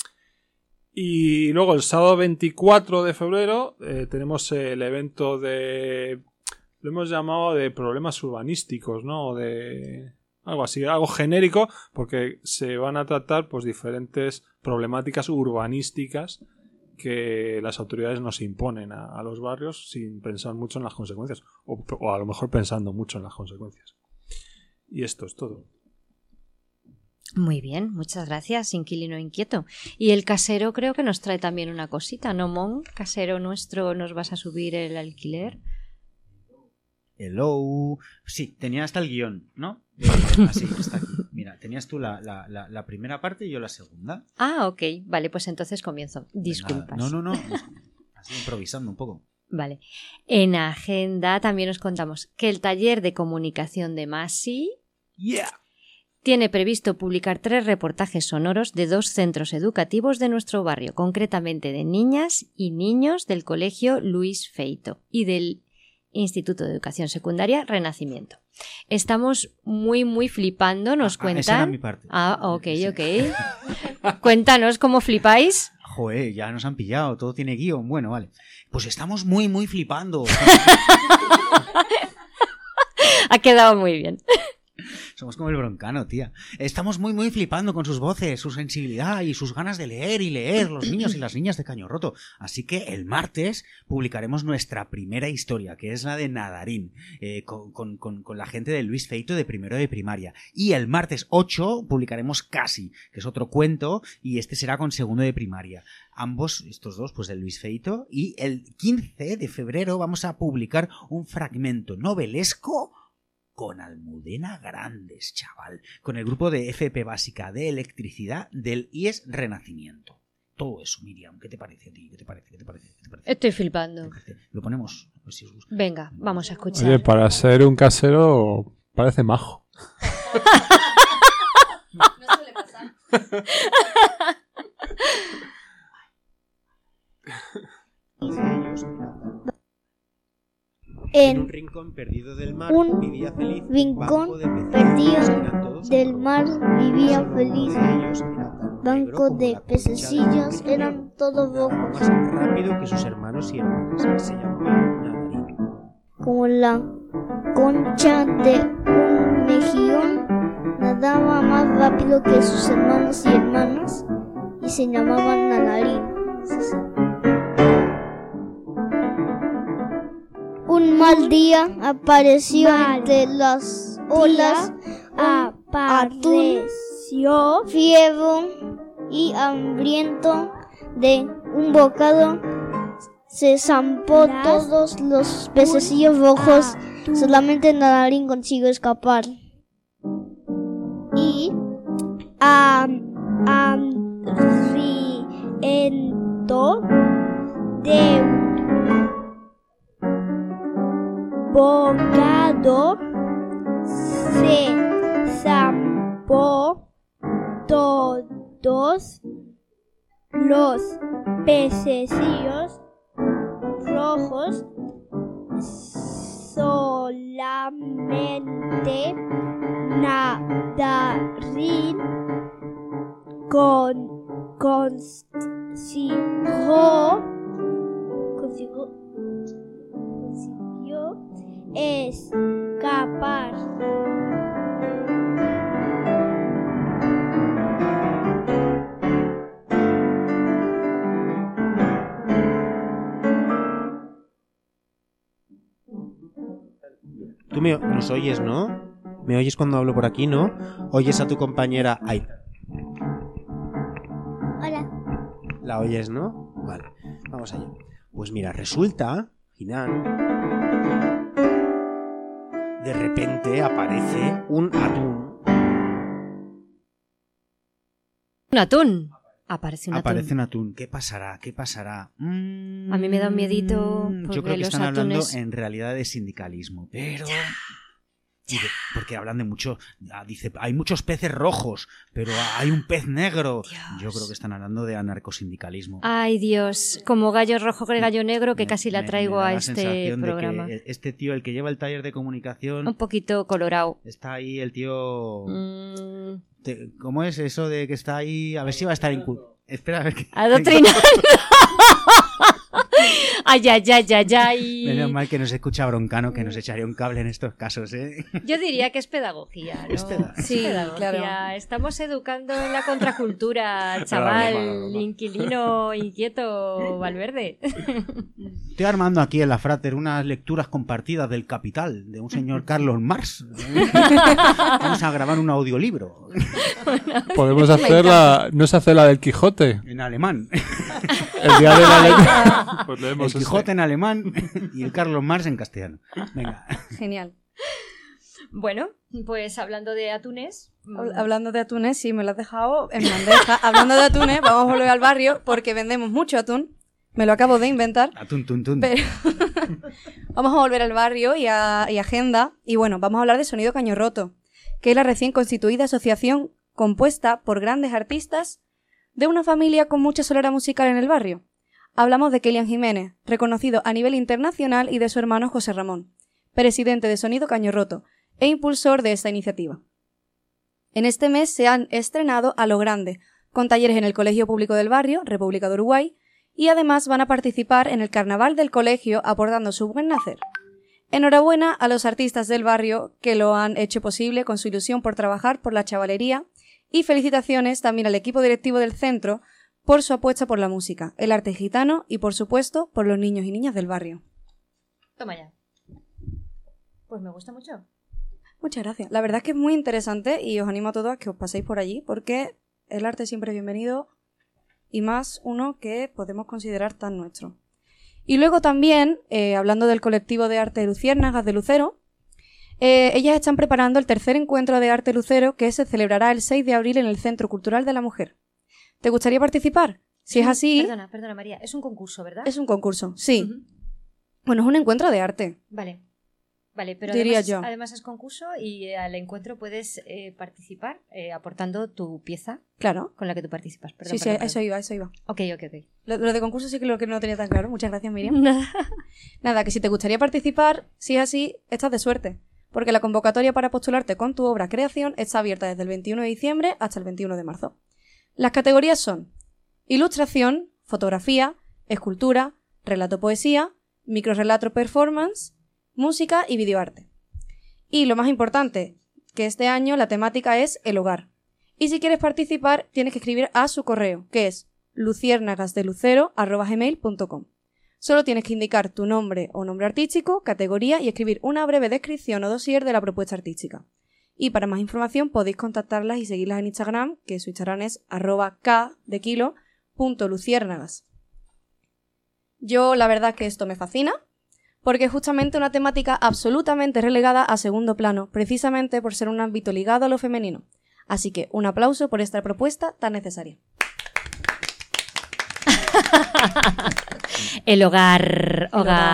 J: Y luego el sábado 24 de febrero tenemos el evento lo hemos llamado de problemas urbanísticos, ¿no? O de algo así, algo genérico, porque se van a tratar pues diferentes problemáticas urbanísticas que las autoridades nos imponen a los barrios sin pensar mucho en las consecuencias, o a lo mejor pensando mucho en las consecuencias. Y esto es todo.
C: Muy bien, muchas gracias, Inquilino Inquieto. Y el casero creo que nos trae también una cosita, ¿no, Mon? Casero nuestro, ¿nos vas a subir el alquiler?
B: Hello. Sí, tenía hasta el guión, ¿no? Así, está aquí. Mira, tenías tú la primera parte y yo la segunda.
C: Ah, ok. Vale, pues entonces comienzo. Disculpas.
B: No. Así improvisando un poco.
C: Vale. En agenda también os contamos que el taller de comunicación de Masi tiene previsto publicar 3 reportajes sonoros de 2 centros educativos de nuestro barrio, concretamente de niñas y niños del Colegio Luis Feito y del Instituto de Educación Secundaria Renacimiento. Estamos muy flipando, nos cuentan.
B: Esa era mi parte.
C: Ok. Cuéntanos cómo flipáis.
B: Joder, ya nos han pillado, todo tiene guión. Bueno, vale. Pues estamos muy flipando.
C: Ha quedado muy bien.
B: Somos como el Broncano, tía. Estamos muy flipando con sus voces, su sensibilidad y sus ganas de leer y leer, los niños y las niñas de Caño Roto. Así que el martes publicaremos nuestra primera historia, que es la de Nadarín, con la gente de Luis Feito de primero de primaria. Y el martes 8 publicaremos Casi, que es otro cuento, y este será con segundo de primaria. Ambos, estos dos, pues de Luis Feito. Y el 15 de febrero vamos a publicar un fragmento novelesco con Almudena Grandes, chaval. Con el grupo de FP Básica de Electricidad del IES Renacimiento. Todo eso, Miriam. ¿Qué te parece a ti? ¿Qué te parece?
C: Estoy flipando.
B: Lo ponemos, a ver si os gusta.
C: Venga, vamos a escuchar.
J: Oye, para ser un casero parece majo.
H: No suele pasar.
N: En un rincón perdido del mar vivía feliz.
O: Banco de pececillos, eran todos bocos.
N: Más rápido que sus hermanos y hermanas. Se llamaban Nadarín.
O: Como la concha de un mejillón, nadaba más rápido que sus hermanos y hermanas y se llamaban Nadarín. Un mal día apareció entre las olas atún, fiebre y hambriento de un bocado. Se zampó todos los pececillos rojos, solamente Nadarín consiguió escapar. Y hambriento de bocado se zampó todos los pececillos rojos, solamente Nadarín consiguió escapar.
N: Tú nos oyes, ¿no? ¿Me oyes cuando hablo por aquí, no? ¿Oyes a tu compañera Aita?
O: Hola.
N: ¿La oyes, no? Vale, vamos allá. Pues mira, resulta, Jinan,
B: de repente aparece un atún.
C: Un atún. Aparece un
B: Aparece
C: atún.
B: un atún. ¿Qué pasará? ¿Qué pasará?
C: A mí me da un miedito.
B: Yo creo que
C: los
B: están hablando
C: atunes...
B: en realidad de sindicalismo, pero... Porque hablan de mucho... Dice, hay muchos peces rojos, pero hay un pez negro. Yo creo que están hablando de anarcosindicalismo.
C: Ay, Dios. Como gallo rojo que gallo negro, que casi la traigo
B: Me da
C: a
B: la
C: este
B: sensación de
C: programa.
B: que este tío, el que lleva el taller de comunicación...
C: Un poquito colorado.
B: Está ahí el tío... ¿Cómo es eso de que está ahí? A ver si va a estar Espera, a ver qué...
C: Adoctrinando. Ay, ay, ay, ay, ay.
B: Menos mal que nos escucha Broncano, que nos echaría un cable en estos casos, ¿eh?
C: Yo diría que es pedagogía, ¿no?
H: Sí,
C: pedagogía.
H: claro.
C: Estamos educando en la contracultura, chaval,
B: Broma.
C: inquilino inquieto Valverde.
B: Estoy armando aquí en la Frater unas lecturas compartidas del Capital, de un señor Carlos Marx. Vamos a grabar un audiolibro.
J: Podemos hacerla... ¿No se hace la del Quijote?
B: En alemán.
J: El día de la ley. Pues leemos
B: el Quijote en alemán y el Carlos Marx en castellano. Venga.
H: Genial.
C: Bueno, pues hablando de atunes...
H: Hablando de atunes, sí, me lo has dejado en bandeja. Hablando de atunes, vamos a volver al barrio porque vendemos mucho atún. Me lo acabo de inventar.
B: Atún, tun, tun.
H: Pero vamos a volver al barrio y a agenda. Y bueno, vamos a hablar de Sonido Caño Roto, que es la recién constituida asociación compuesta por grandes artistas de una familia con mucha solera musical en el barrio. Hablamos de Kelian Jiménez, reconocido a nivel internacional, y de su hermano José Ramón, presidente de Sonido Caño Roto e impulsor de esta iniciativa. En este mes se han estrenado a lo grande, con talleres en el Colegio Público del Barrio, República de Uruguay, y además van a participar en el Carnaval del Colegio aportando su buen nacer. Enhorabuena a los artistas del barrio que lo han hecho posible con su ilusión por trabajar por la chavalería, y felicitaciones también al equipo directivo del centro por su apuesta por la música, el arte gitano y, por supuesto, por los niños y niñas del barrio.
C: Toma ya. Pues me gusta mucho.
H: Muchas gracias. La verdad es que es muy interesante y os animo a todos a que os paséis por allí porque el arte siempre es bienvenido y más uno que podemos considerar tan nuestro. Y luego también, hablando del colectivo de arte Luciérnagas de Lucero, ellas están preparando el tercer encuentro de arte lucero que se celebrará el 6 de abril en el Centro Cultural de la Mujer. ¿Te gustaría participar? Si es así...
C: Perdona María, es un concurso, ¿verdad?
H: Es un concurso, sí. Bueno, es un encuentro de arte.
C: Vale, pero
H: diría
C: además es concurso y al encuentro puedes participar aportando tu pieza.
H: Claro.
C: Con la que tú participas.
H: Perdón, sí, eso iba.
C: Ok.
H: Lo de concurso sí que lo que no tenía tan claro. Muchas gracias, Miriam. Nada, que si te gustaría participar, si es así, estás de suerte. Porque la convocatoria para postularte con tu obra creación está abierta desde el 21 de diciembre hasta el 21 de marzo. Las categorías son ilustración, fotografía, escultura, relato poesía, microrelato performance, música y videoarte. Y lo más importante, que este año la temática es el hogar. Y si quieres participar, tienes que escribir a su correo, que es luciérnagasdelucero@gmail.com. Solo tienes que indicar tu nombre o nombre artístico, categoría y escribir una breve descripción o dossier de la propuesta artística. Y para más información podéis contactarlas y seguirlas en Instagram, que su Instagram es @k_luciérnagas. Yo la verdad que esto me fascina, porque es justamente una temática absolutamente relegada a segundo plano, precisamente por ser un ámbito ligado a lo femenino. Así que un aplauso por esta propuesta tan necesaria.
C: El hogar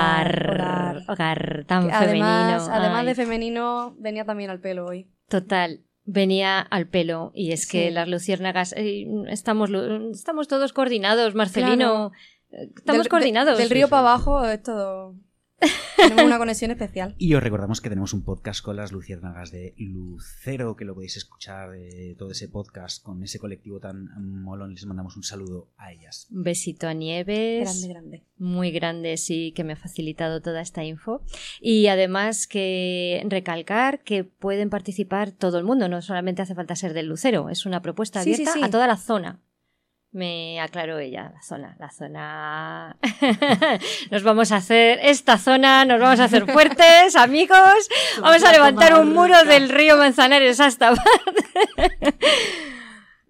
C: tan femenino.
H: Además de femenino, venía también al pelo hoy.
C: Total, venía al pelo. Y es que las luciérnagas, estamos todos coordinados, Marcelino. Claro. Estamos coordinados.
H: Del río para abajo es todo... Tenemos una conexión especial.
B: Y os recordamos que tenemos un podcast con las luciérnagas de Lucero, que lo podéis escuchar, todo ese podcast con ese colectivo tan molón. Les mandamos un saludo a ellas.
C: Un besito a Nieves.
H: Grande.
C: Muy grande, sí, que me ha facilitado toda esta info. Y además que recalcar que pueden participar todo el mundo, no solamente hace falta ser del Lucero, es una propuesta abierta a toda la zona. Me aclaró ella, la zona... Nos vamos a hacer fuertes, amigos. Vamos a levantar un muro del río Manzanares hasta...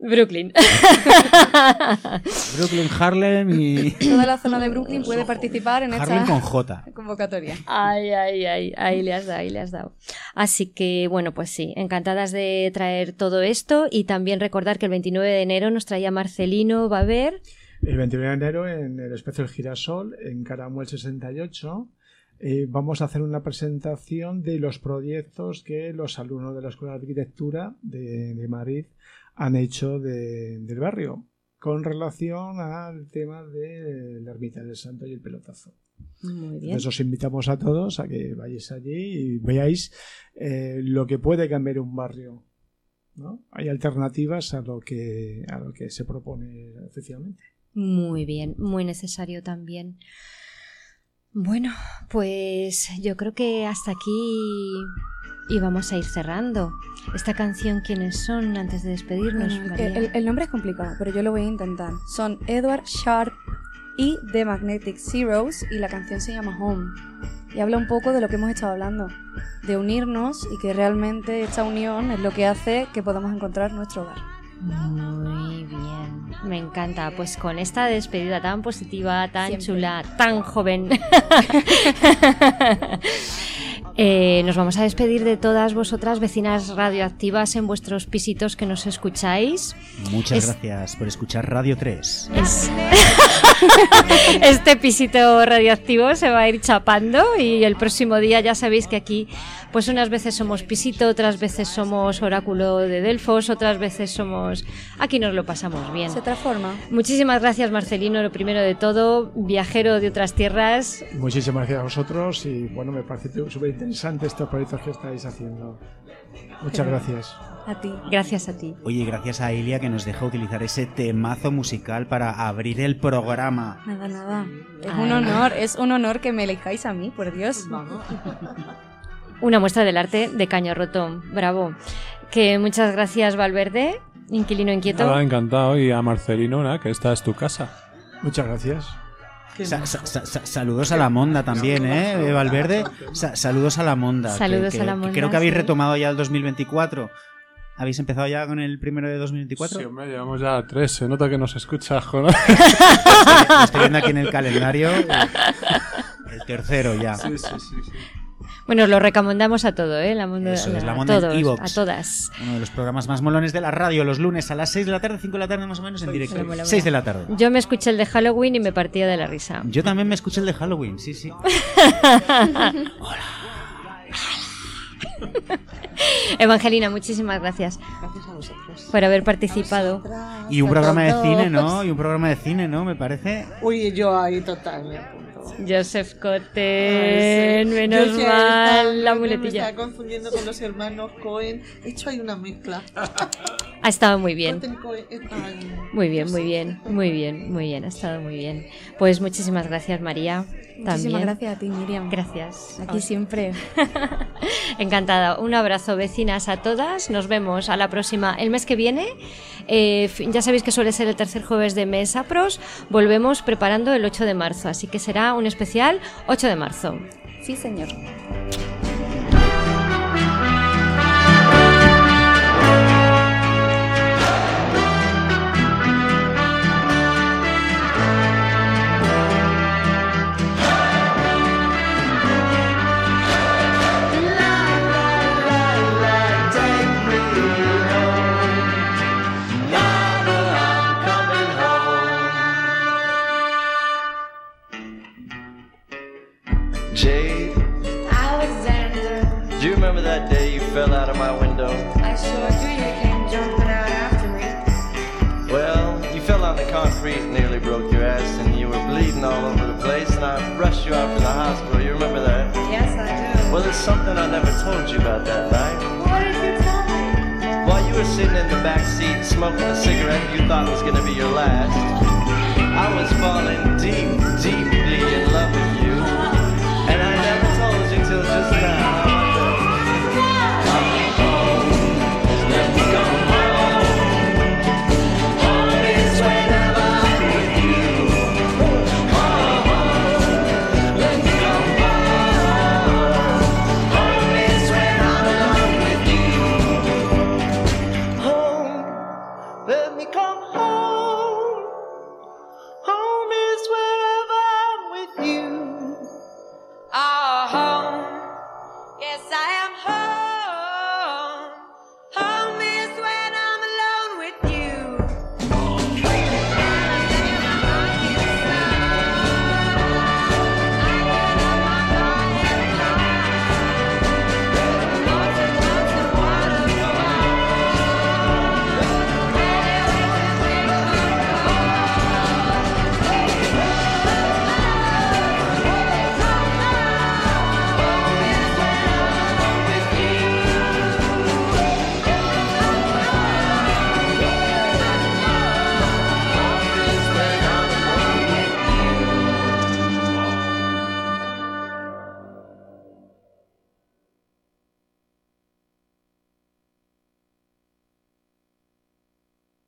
C: Brooklyn.
B: Brooklyn, Harlem y...
H: Toda la zona de Brooklyn puede participar en
B: Harlem
H: esta
B: con J.
H: convocatoria.
C: Ay, ahí le has dado. Así que, bueno, pues sí, encantadas de traer todo esto y también recordar que el 29 de enero nos traía Marcelino, va a haber...
I: El 29 de enero en el Espacio El Girasol, en Caramuel 68, vamos a hacer una presentación de los proyectos que los alumnos de la Escuela de Arquitectura de Madrid han hecho del barrio con relación al tema de la Ermita del Santo y el Pelotazo.
C: Muy bien.
I: Entonces os invitamos a todos a que vayáis allí y veáis lo que puede cambiar un barrio, ¿no? Hay alternativas a lo que se propone oficialmente.
C: Muy bien, muy necesario también. Bueno, pues yo creo que hasta aquí íbamos a ir cerrando. Esta canción, ¿quiénes son antes de despedirnos?
H: El nombre es complicado, pero yo lo voy a intentar. Son Edward Sharp y The Magnetic Zeros y la canción se llama Home. Y habla un poco de lo que hemos estado hablando, de unirnos y que realmente esta unión es lo que hace que podamos encontrar nuestro hogar.
C: Muy bien, me encanta. Pues con esta despedida tan positiva, tan
H: Siempre.
C: chula, tan joven, nos vamos a despedir de todas vosotras, vecinas radioactivas en vuestros pisitos que nos escucháis.
B: Muchas gracias por escuchar Radio 3.
C: Este pisito radioactivo se va a ir chapando y el próximo día ya sabéis que aquí pues unas veces somos pisito, otras veces somos oráculo de Delfos, otras veces somos... Aquí nos lo pasamos bien.
H: Se transforma.
C: Muchísimas gracias, Marcelino, lo primero de todo, viajero de otras tierras.
I: Muchísimas gracias a vosotros y bueno, me parece súper interesante estos proyectos que estáis haciendo. Muchas gracias.
H: A ti.
C: Gracias a ti.
B: Oye, gracias a Ilia que nos deja utilizar ese temazo musical para abrir el programa.
H: Nada. Es un honor que me elijáis a mí, por Dios.
C: Una muestra del arte de Caño Roto. Bravo. Que muchas gracias, Valverde, inquilino inquieto.
J: Nada, encantado. Y a Marcelino, ¿no? Que esta es tu casa.
I: Muchas gracias.
B: Saludos a la Monda también, Valverde. Saludos a la Monda.
C: Saludos a la Monda.
B: Creo que habéis
C: sí.
B: retomado ya el 2024. ¿Habéis empezado ya con el primero de 2024?
J: Sí, hombre, llevamos ya 3. Se nota que nos escuchas, joder.
B: Estoy viendo aquí en el calendario el tercero ya.
J: Sí.
C: Bueno, lo recomendamos a todo, La Monda,
B: Eso es, la
C: a
B: Monda
C: todos,
B: Evox.
C: a todas.
B: Uno de los programas más molones de la radio, los lunes a las 6 de la tarde, 5 de la tarde más o menos en directo.
C: Mola.
B: 6 de la tarde.
C: Yo me escuché el de Halloween y me partía de la risa.
B: Yo también me escuché el de Halloween, sí.
C: Evangelina, muchísimas gracias.
K: Gracias a vosotros.
C: Por haber participado.
B: Y un programa de cine, ¿no? Me parece.
K: Uy, yo ahí total me apunto.
C: Joseph Cotten, menos
K: Yo que
C: mal, la
K: me
C: muletilla.
K: estaba confundiendo con los hermanos Cohen. He hecho ahí una mezcla.
C: Ha estado muy bien.
K: Cotten, Cohen,
C: Muy bien, ha estado muy bien. Pues muchísimas gracias, María.
H: Muchísimas
C: También.
H: gracias a ti, Miriam.
C: Gracias.
H: Aquí siempre.
C: Encantada. Un abrazo, vecinas, a todas. Nos vemos a la próxima el mes que viene. Ya sabéis que suele ser el tercer jueves de mes APROS. Volvemos preparando el 8 de marzo, así que será un especial 8 de marzo.
H: Sí, señor.
P: Jade,
E: Alexander,
P: do you remember that day you fell out of my window?
E: I sure do. You came jumping out after me.
P: Well, you fell on the concrete and nearly broke your ass, and you were bleeding all over the place, and I rushed you out to the hospital. You remember that?
E: Yes, I do.
P: Well, there's something I never told you about that night.
E: What did you tell me?
P: While you were sitting in the back seat smoking a cigarette you thought was going to be your last, I was